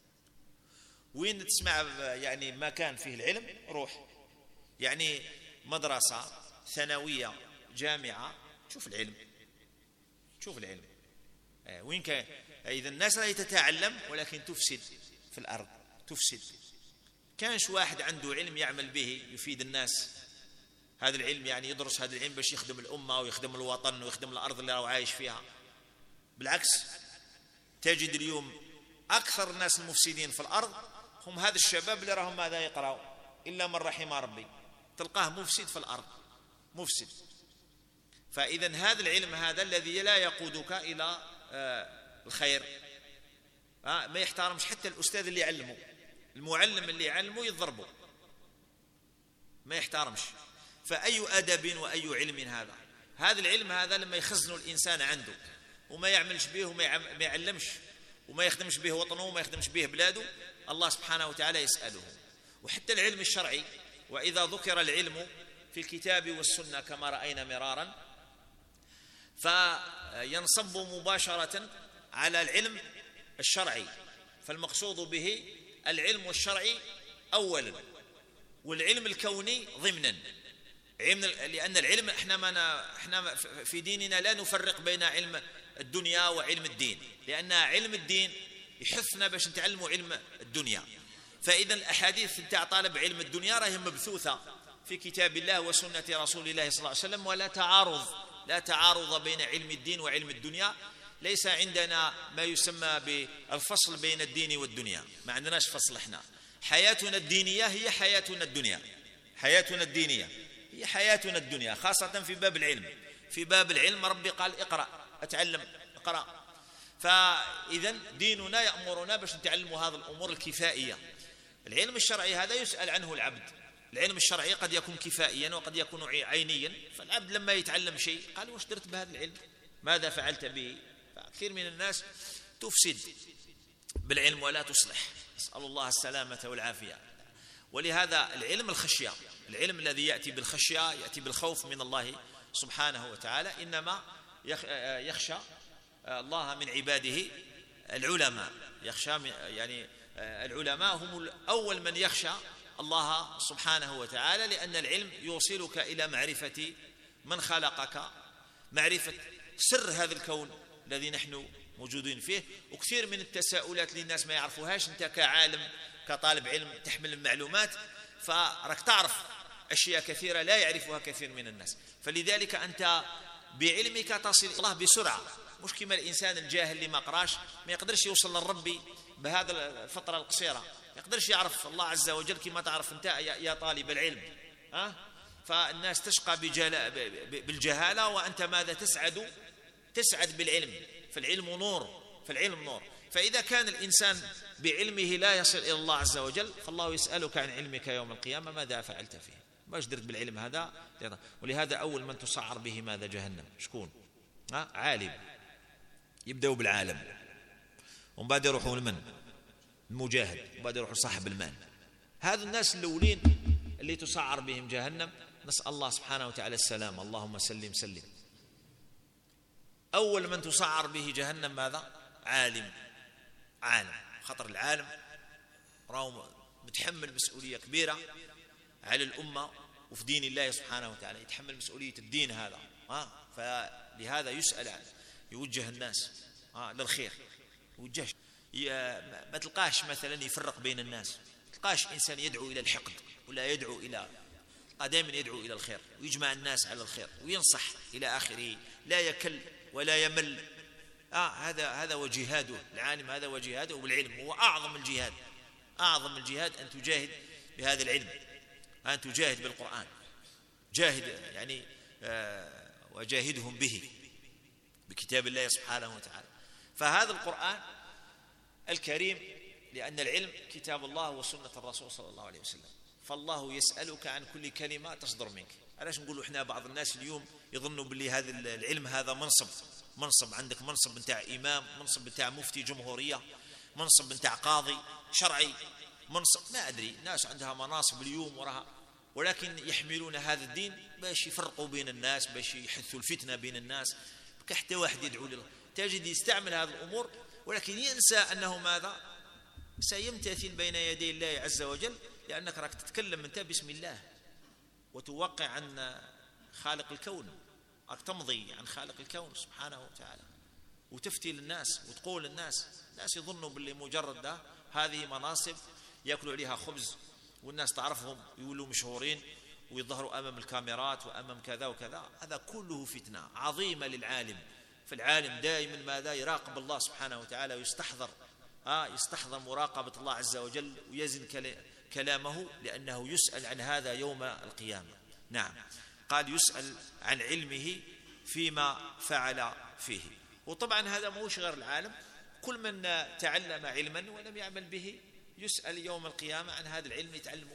وين تسمع يعني مكان فيه العلم روح، يعني مدرسة ثانوية جامعة تشوف العلم، تشوف العلم آه وين كان. إذا الناس لا تتعلم ولكن تفسد في الأرض، تفسد. كانش واحد عنده علم يعمل به يفيد الناس، هذا العلم يعني يدرس هذا العلم باش يخدم الأمة ويخدم الوطن ويخدم الأرض اللي راهو عايش فيها. بالعكس تجد اليوم أكثر الناس المفسدين في الأرض هم هذا الشباب اللي راهم ماذا يقرأوا إلا من رحم ربي، تلقاه مفسد في الأرض، مفسد. فإذا هذا العلم هذا الذي لا يقودك إلى الخير، ما يحترمش حتى الأستاذ اللي يعلمه، المعلم اللي يعلمه يضربه، ما يحترمش. فأي أدب وأي علم هذا؟ هذا العلم هذا لما يخزنه الإنسان عنده وما يعملش به وما يعلمش وما يخدمش به وطنه وما يخدمش به بلاده، الله سبحانه وتعالى يسأله. وحتى العلم الشرعي، وإذا ذكر العلم في الكتاب والسنة كما رأينا مرارا فينصب مباشرة على العلم الشرعي، فالمقصود به العلم الشرعي أولا والعلم الكوني ضمنا. لأن العلم احنا ما احنا في ديننا لا نفرق بين علم الدنيا وعلم الدين، لأن علم الدين يحثنا باش نتعلموا علم الدنيا. فإذا الأحاديث نتاع طالب علم الدنيا راهي مبثوثة في كتاب الله وسنة رسول الله صلى الله عليه وسلم، ولا تعارض، لا تعارض بين علم الدين وعلم الدنيا. ليس عندنا ما يسمى بالفصل بين الدين والدنيا، ما عندناش فصل. احنا حياتنا الدينية هي حياتنا الدنيا، حياتنا الدينية هي حياتنا الدنيا، خاصة في باب العلم. في باب العلم ربي قال اقرأ، اتعلم، اقرأ. فإذا ديننا يأمرنا باش نتعلموا هذه الأمور الكفائية. العلم الشرعي هذا يسأل عنه العبد. العلم الشرعي قد يكون كفائيا وقد يكون عينيا، فالعبد لما يتعلم شيء قال وش درت بهذا العلم، ماذا فعلت به. فكثير من الناس تفسد بالعلم ولا تصلح، نسأل الله السلامة والعافية. ولهذا العلم الخشية، العلم الذي يأتي بالخشية يأتي بالخوف من الله سبحانه وتعالى. إنما يخشى الله من عباده العلماء، يخشى يعني العلماء هم أول من يخشى الله سبحانه وتعالى، لأن العلم يوصلك إلى معرفة من خلقك، معرفة سر هذا الكون الذي نحن موجودين فيه. وكثير من التساؤلات اللي الناس ما يعرفوهاش، أنت كعالم كطالب علم تحمل المعلومات فراك تعرف أشياء كثيرة لا يعرفها كثير من الناس. فلذلك أنت بعلمك تصل إلى الله بسرعة، مش كما الإنسان الجاهل اللي ما قراش ما يقدرش يوصل للرب بهذا الفترة القصيرة، ما يقدرش يعرف الله عز وجل كما تعرف أنت يا طالب العلم. ها؟ فالناس تشقى بالجهالة وأنت ماذا تسعد؟ تسعد بالعلم. فالعلم نور، فالعلم نور. فإذا كان الإنسان بعلمه لا يصل إلى الله عز وجل فالله يسألك عن علمك يوم القيامة ماذا فعلت فيه، ما درت بالعلم هذا. ولهذا أول من تسعر به ماذا؟ جهنم. شكون؟ ها؟ عالم. يبدأوا بالعالم ومن بعد يروحوا لمن؟ المجاهد، ومن بعد يروحوا صاحب المال. هذا الناس الأولين اللي تسعر بهم جهنم، نسأل الله سبحانه وتعالى السلام، اللهم سلم سلم. أول من تسعر به جهنم ماذا؟ عالم. عالم، خطر العالم راهو متحمل مسؤولية كبيرة، على الأمة وفي دين الله سبحانه وتعالى، يتحمل مسؤولية الدين هذا. ها فلهذا يسأل عنه، يوجه الناس ها للخير، يوجه. ما تلقاش مثلا يفرق بين الناس، ما تلقاش إنسان يدعو إلى الحقد ولا يدعو إلى، دائما يدعو إلى الخير ويجمع الناس على الخير وينصح إلى آخره، لا يكل ولا يمل. آه هذا هذا وجهاده العالم، هذا وجهاده بالعلم. هو أعظم الجهاد، أعظم الجهاد أن تجاهد بهذا العلم، أن تجاهد بالقرآن، جاهد يعني آه وجاهدهم به بكتاب الله سبحانه وتعالى. فهذا القرآن الكريم، لأن العلم كتاب الله وسنة الرسول صلى الله عليه وسلم، فالله يسألك عن كل كلمة تصدر منك. علاش نقولوا احنا بعض الناس اليوم يظنوا باللي هذا العلم هذا منصب، منصب عندك منصب نتاع إمام، منصب نتاع مفتي جمهورية، منصب نتاع قاضي شرعي، منصب ما أدري، الناس عندها مناصب اليوم وراها، ولكن يحملون هذا الدين باش يفرقوا بين الناس، باش يحثوا الفتنة بين الناس. حتى واحد يدعو له تجد يستعمل هذه الأمور، ولكن ينسى أنه ماذا سيمتثل بين يدي الله عز وجل، لأنك راك تتكلم أنت باسم الله وتوقع عن خالق الكون، راك تمضي عن خالق الكون سبحانه وتعالى، وتفتي للناس وتقول للناس. الناس يظنوا باللي مجرد ده هذه مناصب يأكلوا عليها خبز، والناس تعرفهم يولوا مشهورين ويظهروا أمام الكاميرات وأمام كذا وكذا. هذا كله فتنة عظيمة للعالم. فالعالم دائما ماذا يراقب الله سبحانه وتعالى ويستحضر آه يستحضر مراقبة الله عز وجل ويزن كلامه، لأنه يسأل عن هذا يوم القيامة. نعم، قال يسأل عن علمه فيما فعل فيه. وطبعا هذا موش غير العالم، كل من تعلم علما ولم يعمل به يسأل يوم القيامة عن هذا العلم يتعلمه.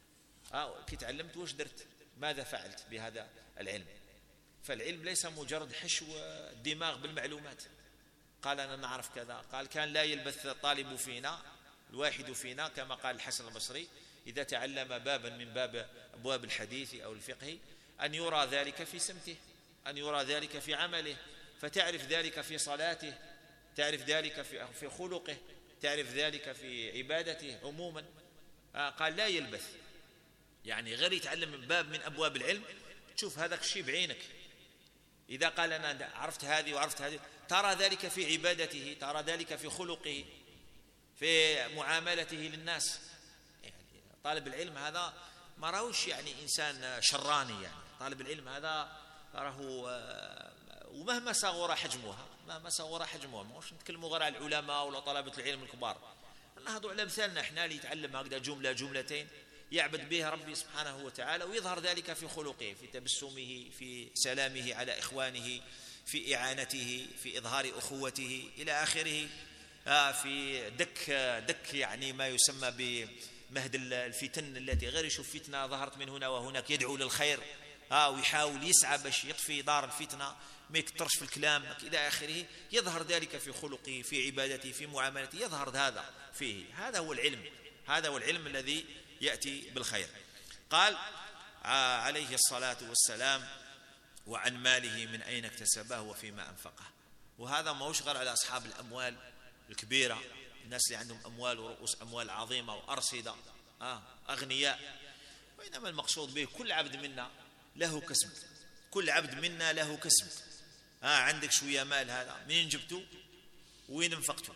آه كي تعلمت وش درت، ماذا فعلت بهذا العلم؟ فالعلم ليس مجرد حشو الدماغ بالمعلومات. قال أنا نعرف كذا، قال كان لا يلبث الطالب فينا الواحد فينا، كما قال الحسن البصري إذا تعلم بابا من باب أبواب الحديث أو الفقه أن يرى ذلك في سمته، أن يرى ذلك في عمله، فتعرف ذلك في صلاته، تعرف ذلك في خلقه، تعرف ذلك في عبادته عموما. آه قال لا يلبث، يعني غير يتعلم من باب من أبواب العلم تشوف هذاك الشيء بعينك. إذا قال أنا عرفت هذه وعرفت هذه، ترى ذلك في عبادته، ترى ذلك في خلقه، في معاملته للناس. يعني طالب العلم هذا ما راهوش يعني إنسان شراني، يعني طالب العلم هذا راهو ومهما صغر حجمها، مهما صغر حجمها، ماش نتكلموا غير على العلماء ولا طلبة العلم الكبار، نهضوا على مثالنا احنا اللي يتعلم هكذا جملة جملتين يعبد بها ربي سبحانه وتعالى، ويظهر ذلك في خلقه، في تبسمه، في سلامه على إخوانه، في إعانته، في إظهار أخوته إلى آخره. آه في دك دك يعني ما يسمى بمهد الفتن التي غير يشوف فتنة ظهرت من هنا وهناك يدعو للخير، آه ويحاول يسعى باش يطفي دار الفتنة، ما يكترش في الكلام إلى آخره. يظهر ذلك في خلقه، في عبادته، في معاملته، يظهر هذا فيه. هذا هو العلم، هذا هو العلم الذي يأتي بالخير. قال عليه الصلاة والسلام وعن ماله من أين اكتسبه وفيما أنفقه. وهذا ما هوش غير على أصحاب الأموال الكبيرة، الناس اللي عندهم أموال ورؤوس أموال عظيمة وأرصدة، آه أغنياء، وإنما المقصود به كل عبد منا له كسب، كل عبد منا له كسب. آه عندك شوية مال، هذا منين جبته وين انفقته؟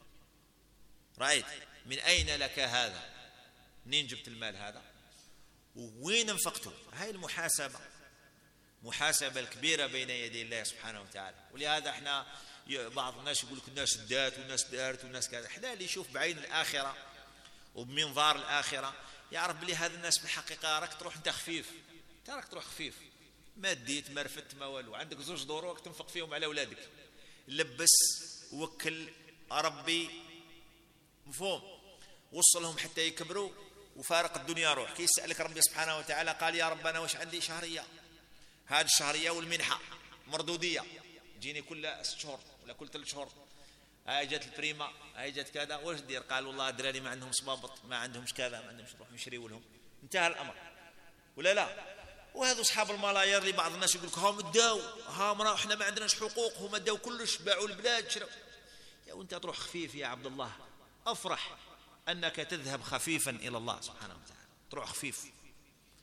رأيت من أين لك هذا؟ منين جبت المال هذا وين انفقته؟ هاي المحاسبة، محاسبة الكبيرة بين يدي الله سبحانه وتعالى. ولهذا احنا بعض الناس يقول لك الناس دات والناس دارت والناس كذا. احنا اللي يشوف بعين الآخرة وبمنظار الآخرة يعرف بلي هذا الناس بالحقيقة راك تروح انت خفيف، انت راك تروح خفيف، ما ديت ما رفدت ما والو، عندك زوج دروك تنفق فيهم على أولادك، لبس وكل ربي، مفهوم، وصلهم حتى يكبروا وفارق الدنيا روح. كي يسألك ربي سبحانه وتعالى قال يا رب أنا وش عندي شهرية، هذه الشهرية والمنحة مردودية جيني كل ست شهور ولا كل ثلاث شهور، هاي جت البريمة، هاي جت كذا، وش دير؟ قال والله دراري ما عندهم صبابط، ما عندهمش كذا، ما عندهمش، نروح نشريوا لهم. انتهى الأمر ولا لا؟ وهذا أصحاب الملايير اللي بعض الناس يقول لك هم اداو، هم احنا ما عندناش حقوق، هم اداو كلش، باعوا البلاد شروا. يا وانت تروح خفيف يا عبد الله، أفرح أنك تذهب خفيفا إلى الله سبحانه وتعالى، تروح خفيف.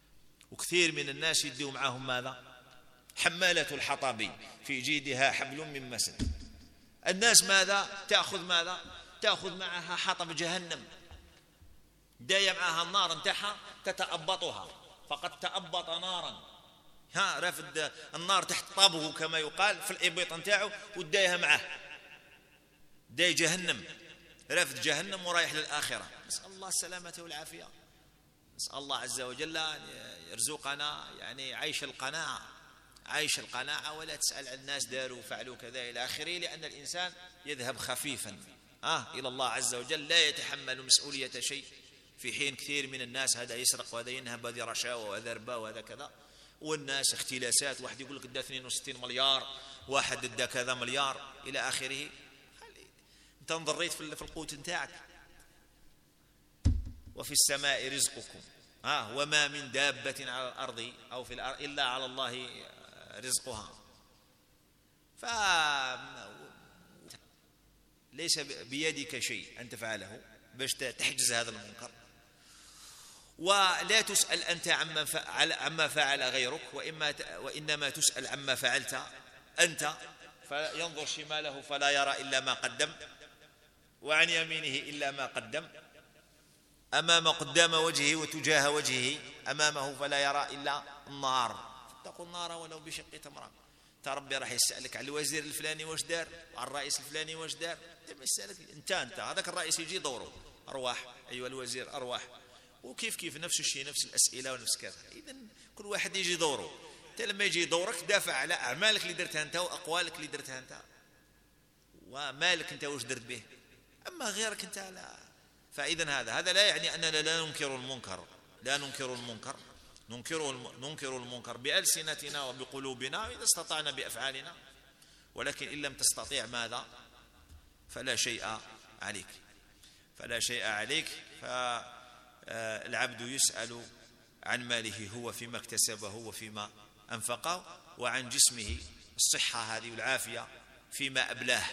وكثير من الناس يدوا معهم ماذا؟ حمالة الحطب في جيدها حبل من مسد. الناس ماذا تأخذ؟ ماذا تأخذ معها؟ حطب جهنم، داية معها النار نتاعها تتأبطها، فقد تأبط نارا، ها رافد النار تحت طابه كما يقال في الإبيط نتاعو، ودايها معه داي جهنم، رافد جهنم ورايح للآخرة. نسأل الله السلامة والعافية. نسأل الله عز وجل أن يرزقنا يعني عيش القناعة، عيش القناعة، ولا تسأل عن الناس داروا وفعلوا كذا إلى آخره، لأن الإنسان يذهب خفيفا آه إلى الله عز وجل، لا يتحمل مسؤولية شيء، في حين كثير من الناس هذا يسرق وهذا ينهب، هذه رشاوى وهذا ربا وهذا كذا، والناس اختلاسات، واحد يقول لك ادى اثنين وستين مليار، واحد ادى كذا مليار إلى آخره. أنت انظريت في القوت نتاعك. وفي السماء رزقكم آه وما من دابة على الأرض أو في الأرض إلا على الله رزقها. ف ليس بيدك شيء أن تفعله باش تحجز هذا المنكر، ولا تسأل أنت عما فعل عما فعل غيرك، وإما وإنما تسأل عما فعلت أنت. فينظر شماله فلا يرى إلا ما قدم، وعن يمينه إلا ما قدم، أمام قدام وجهه وتجاه وجهه أمامه فلا يرى إلا النار. فاتقوا النار ولو بشق تمرة. ربي راح يسألك عن الوزير الفلاني واش دار، وعن الرئيس الفلاني واش دار، ما يسألك انت انت هذاك الرئيس يجي دوره أرواح، أيها الوزير أرواح، وكيف كيف نفس الشيء، نفس الأسئلة ونفس كذا. إذا كل واحد يجي دوره. انت لما يجي دورك دافع على أعمالك اللي درتها انت وأقوالك اللي درتها انت ومالك انت واش درت به، أما غيرك انت لا. فإذا هذا هذا لا يعني أننا لا ننكر المنكر، لا ننكر المنكر، ننكر ننكر المنكر بألسنتنا وبقلوبنا إذا استطعنا بأفعالنا، ولكن إن لم تستطيع ماذا؟ فلا شيء عليك، فلا شيء عليك. فالعبد يسأل عن ماله هو فيما اكتسبه وفيما أنفقه، وعن جسمه الصحة هذه والعافية فيما أبلاه.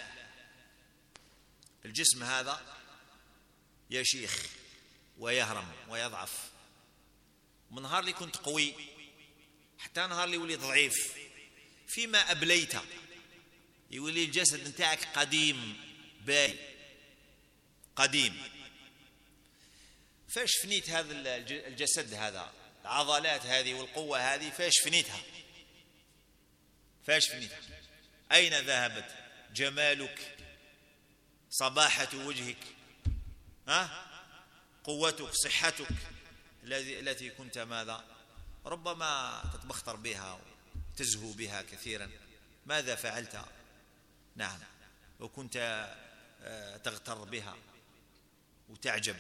الجسم هذا يشيخ ويهرم ويضعف، من نهار اللي كنت قوي حتى نهار اللي وليت ضعيف. فيما أبليت يولي الجسد نتاعك قديم باي قديم. فاش فنيت هذا الجسد هذا، العضلات هذه والقوة هذه، فاش فنيتها؟ فاش فنيتها؟ أين ذهبت؟ جمالك، صباحة وجهك، ها؟ قوتك، صحتك التي كنت ماذا؟ ربما تتبختر بها وتزهو بها كثيرا، ماذا فعلت؟ نعم، وكنت تغتر بها وتعجب،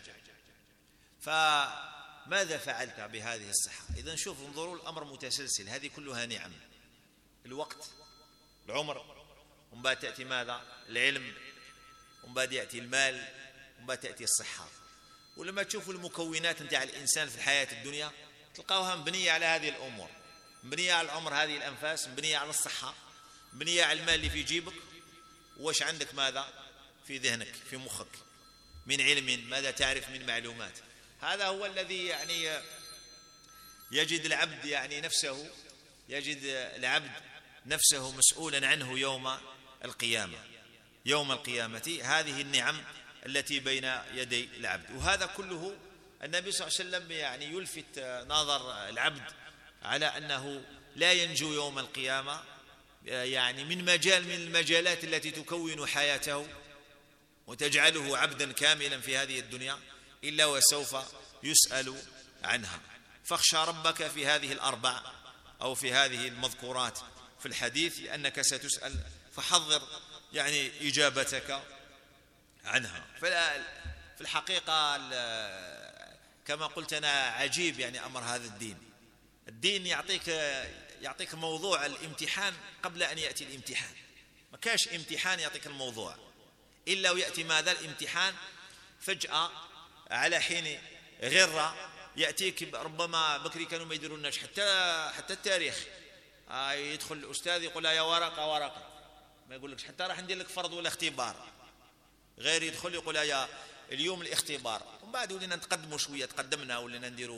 فماذا فعلت بهذه الصحة؟ إذن شوف، انظروا الأمر متسلسل، هذه كلها نعم. الوقت، العمر، ومن بعد تأتي ماذا؟ العلم، ومن بعد يأتي المال، ومن بعد تأتي الصحة. ولما تشوفوا المكونات نتاع الإنسان في الحياة الدنيا تلقاوها مبنية على هذه الأمور، مبنية على العمر، هذه الأنفاس، مبنية على الصحة، مبنية على المال اللي في جيبك، وش عندك ماذا في ذهنك في مخك من علم، ماذا تعرف من معلومات. هذا هو الذي يعني يجد العبد يعني نفسه يجد العبد نفسه مسؤولا عنه يوم القيامة. يوم القيامة هذه النعم التي بين يدي العبد. وهذا كله النبي صلى الله عليه وسلم يعني يلفت نظر العبد على أنه لا ينجو يوم القيامة يعني من مجال من المجالات التي تكون حياته وتجعله عبدا كاملا في هذه الدنيا إلا وسوف يسأل عنها. فاخشى ربك في هذه الأربع أو في هذه المذكورات في الحديث لأنك ستسأل، فحضر يعني إجابتك عنها. في الحقيقة كما قلت أنا عجيب يعني أمر هذا الدين. الدين يعطيك يعطيك موضوع الامتحان قبل أن يأتي الامتحان. ما كاش امتحان يعطيك الموضوع إلا ويأتي ماذا؟ الامتحان فجأة على حين غرة يأتيك. ربما بكري كانوا ما يديروناش حتى حتى التاريخ. آه يدخل الأستاذ يقول يا ورقة ورقة، ما يقول لك حتى راح ندير لك فرض ولا اختبار. غير يدخل يقول يا اليوم الاختبار، ومن بعد ولينا نتقدموا شوية، تقدمنا ولينا نديروا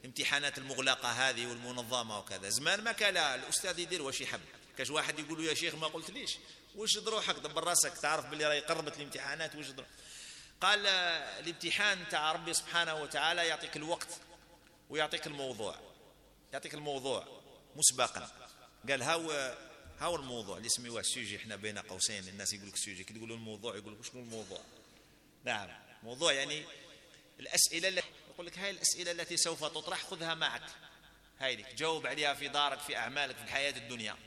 الامتحانات المغلقة هذه والمنظمة وكذا. زمان ما كان الأستاذ يدير واش يحب، كاش واحد يقول له يا شيخ ما قلت ليش، وجد روحك دبر راسك، تعرف باللي راهي قربت الامتحانات وجد روحك. قال الامتحان تاع ربي سبحانه وتعالى يعطيك الوقت ويعطيك الموضوع، يعطيك الموضوع مسبقا. قال هاو هاو الموضوع اللي يسميوه السوجي، احنا بين قوسين الناس يقول لك السوجي، كي تقولوا الموضوع يقول لك شنو الموضوع. نعم، موضوع يعني الأسئلة التي يقول لك هاي الأسئلة التي سوف تطرح خذها معك، هاي لك جاوب عليها في دارك في أعمالك في الحياة الدنيا،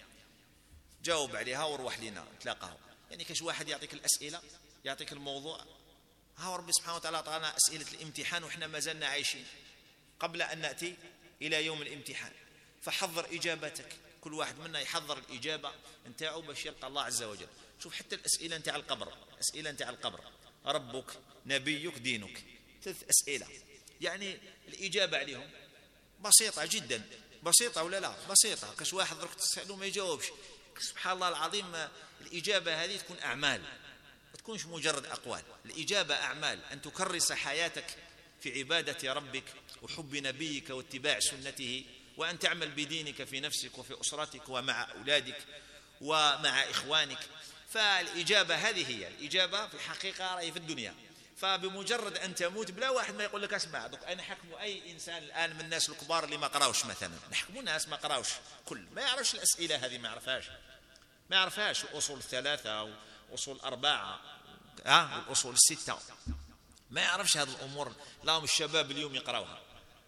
جاوب عليها وروح لنا نتلاقاو. يعني كاش واحد يعطيك الأسئلة يعطيك الموضوع. ها ربي سبحانه وتعالى أعطانا أسئلة الامتحان وإحنا ما زلنا عايشين قبل أن نأتي إلى يوم الامتحان، فحضر إجابتك، كل واحد منا يحضر الإجابة نتاعو باش يلقى الله عز وجل. شوف حتى الأسئلة نتاع القبر، أسئلة نتاع القبر، ربك نبيك دينك، ثلاث أسئلة يعني الإجابة عليهم بسيطة جدا، بسيطة ولا لا؟ بسيطة. كاش واحد درك تسأله ما يجاوبش، سبحان الله العظيم الإجابة هذه تكون أعمال، ما تكونش مجرد أقوال. الإجابة أعمال، أن تكرس حياتك في عبادة ربك وحب نبيك واتباع سنته، وأن تعمل بدينك في نفسك وفي أسرتك ومع أولادك ومع إخوانك. فالإجابة هذه هي الإجابة في الحقيقة رأي في الدنيا. فبمجرد أن تموت بلا واحد ما يقول لك اسمع دوك أنا حكموا أي إنسان الآن من الناس الكبار اللي ما قراوش مثلا، نحكموا ناس ما قراوش كل ما يعرفش الأسئلة هذه، ما يعرفهاش ما يعرفهاش الأصول الثلاثة وأصول الأربعة آه والأصول الستة، ما يعرفش هذه الأمور. لهم الشباب اليوم يقراوها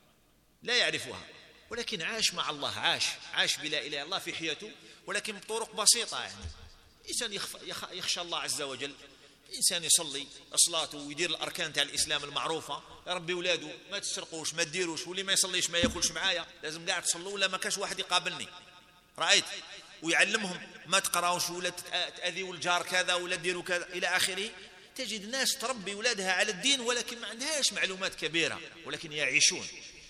لا يعرفوها، ولكن عاش مع الله، عاش عاش بلا إله إلا الله في حياته، ولكن بطرق بسيطة. يعني إنسان يخشى الله عز وجل، إنسان يصلي صلاته ويدير الأركان تاع الإسلام المعروفة، ربي ولاده ما تسرقوش ما تديروش، واللي ما يصليش ما ياكلش معايا، لازم قاعد تصلوا ولا ما كاش واحد يقابلني رأيت، ويعلمهم ما تقراوش ولا تأذيوا الجار كذا ولا تديروا كذا إلى آخره. تجد ناس تربي ولادها على الدين ولكن ما عندهاش معلومات كبيرة، ولكن يعيشون.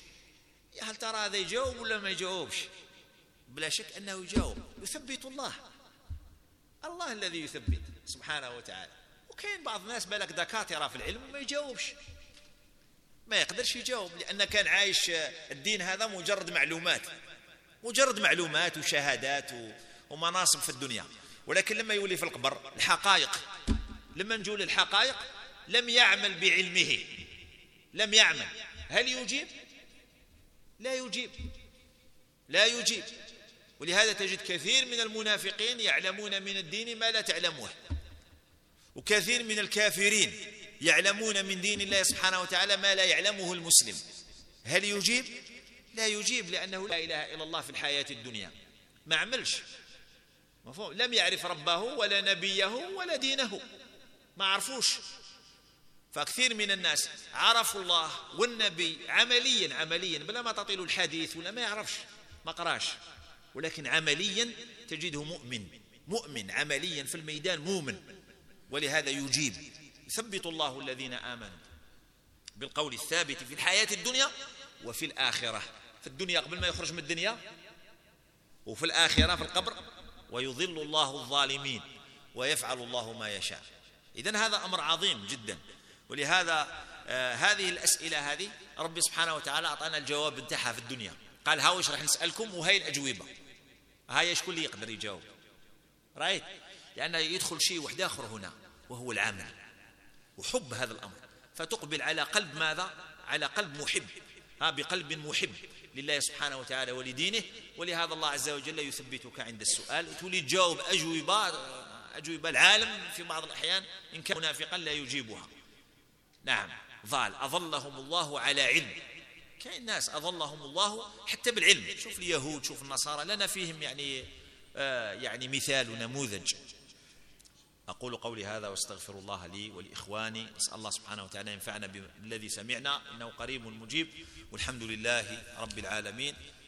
هل ترى هذا يجاوب ولا ما يجاوبش؟ بلا شك أنه يجاوب، يثبت الله، الله الذي يثبت سبحانه وتعالى. وكاين بعض الناس بالك دكاترة في العلم وما يجاوبش، ما يقدرش يجاوب، لأن كان عايش الدين هذا مجرد معلومات، مجرد معلومات وشهادات ومناصب في الدنيا. ولكن لما يولي في القبر الحقائق، لما نجول الحقائق لم يعمل بعلمه، لم يعمل. هل يجيب؟ لا يجيب، لا يجيب. ولهذا تجد كثير من المنافقين يعلمون من الدين ما لا تعلموه، وكثير من الكافرين يعلمون من دين الله سبحانه وتعالى ما لا يعلمه المسلم. هل يجيب؟ لا يجيب، لأنه لا إله إلا الله في الحياة الدنيا ما عملش، مفهوم؟ لم يعرف ربه ولا نبيه ولا دينه، ما عرفوش. فكثير من الناس عرفوا الله والنبي عمليا عمليا بلا ما تعطيله الحديث ولا ما يعرفش، ما قراش، ولكن عمليا تجده مؤمن، مؤمن عمليا في الميدان مؤمن. ولهذا يجيب، يثبت الله الذين آمنوا بالقول الثابت في الحياة الدنيا وفي الآخرة. في الدنيا قبل ما يخرج من الدنيا، وفي الآخرة في القبر، ويضل الله الظالمين ويفعل الله ما يشاء. إذن هذا أمر عظيم جدا. ولهذا آه هذه الأسئلة هذه ربي سبحانه وتعالى أعطانا الجواب نتاعها في الدنيا، قال هاو ايش راح نسألكم وهي الأجوبة، هاي ايش كل يقدر يجاوب، رأيت؟ لأنه يدخل شيء واحد آخر هنا وهو العمل وحب هذا الأمر، فتقبل على قلب ماذا؟ على قلب محب، ها بقلب محب لله سبحانه وتعالى ولدينه. ولهذا الله عز وجل يثبتك عند السؤال وتولي تجاوب أجوبة أجوبة العالم في بعض الأحيان إن كان منافقا لا يجيبها. نعم، ضال أظلهم الله على علم. كاين ناس أظلهم الله حتى بالعلم، شوف اليهود شوف النصارى، لنا فيهم يعني آه يعني مثال ونموذج. أقول قولي هذا واستغفر الله لي ولإخواني، أسأل الله سبحانه وتعالى ينفعنا بالذي سمعنا، إنه قريب مجيب، والحمد لله رب العالمين.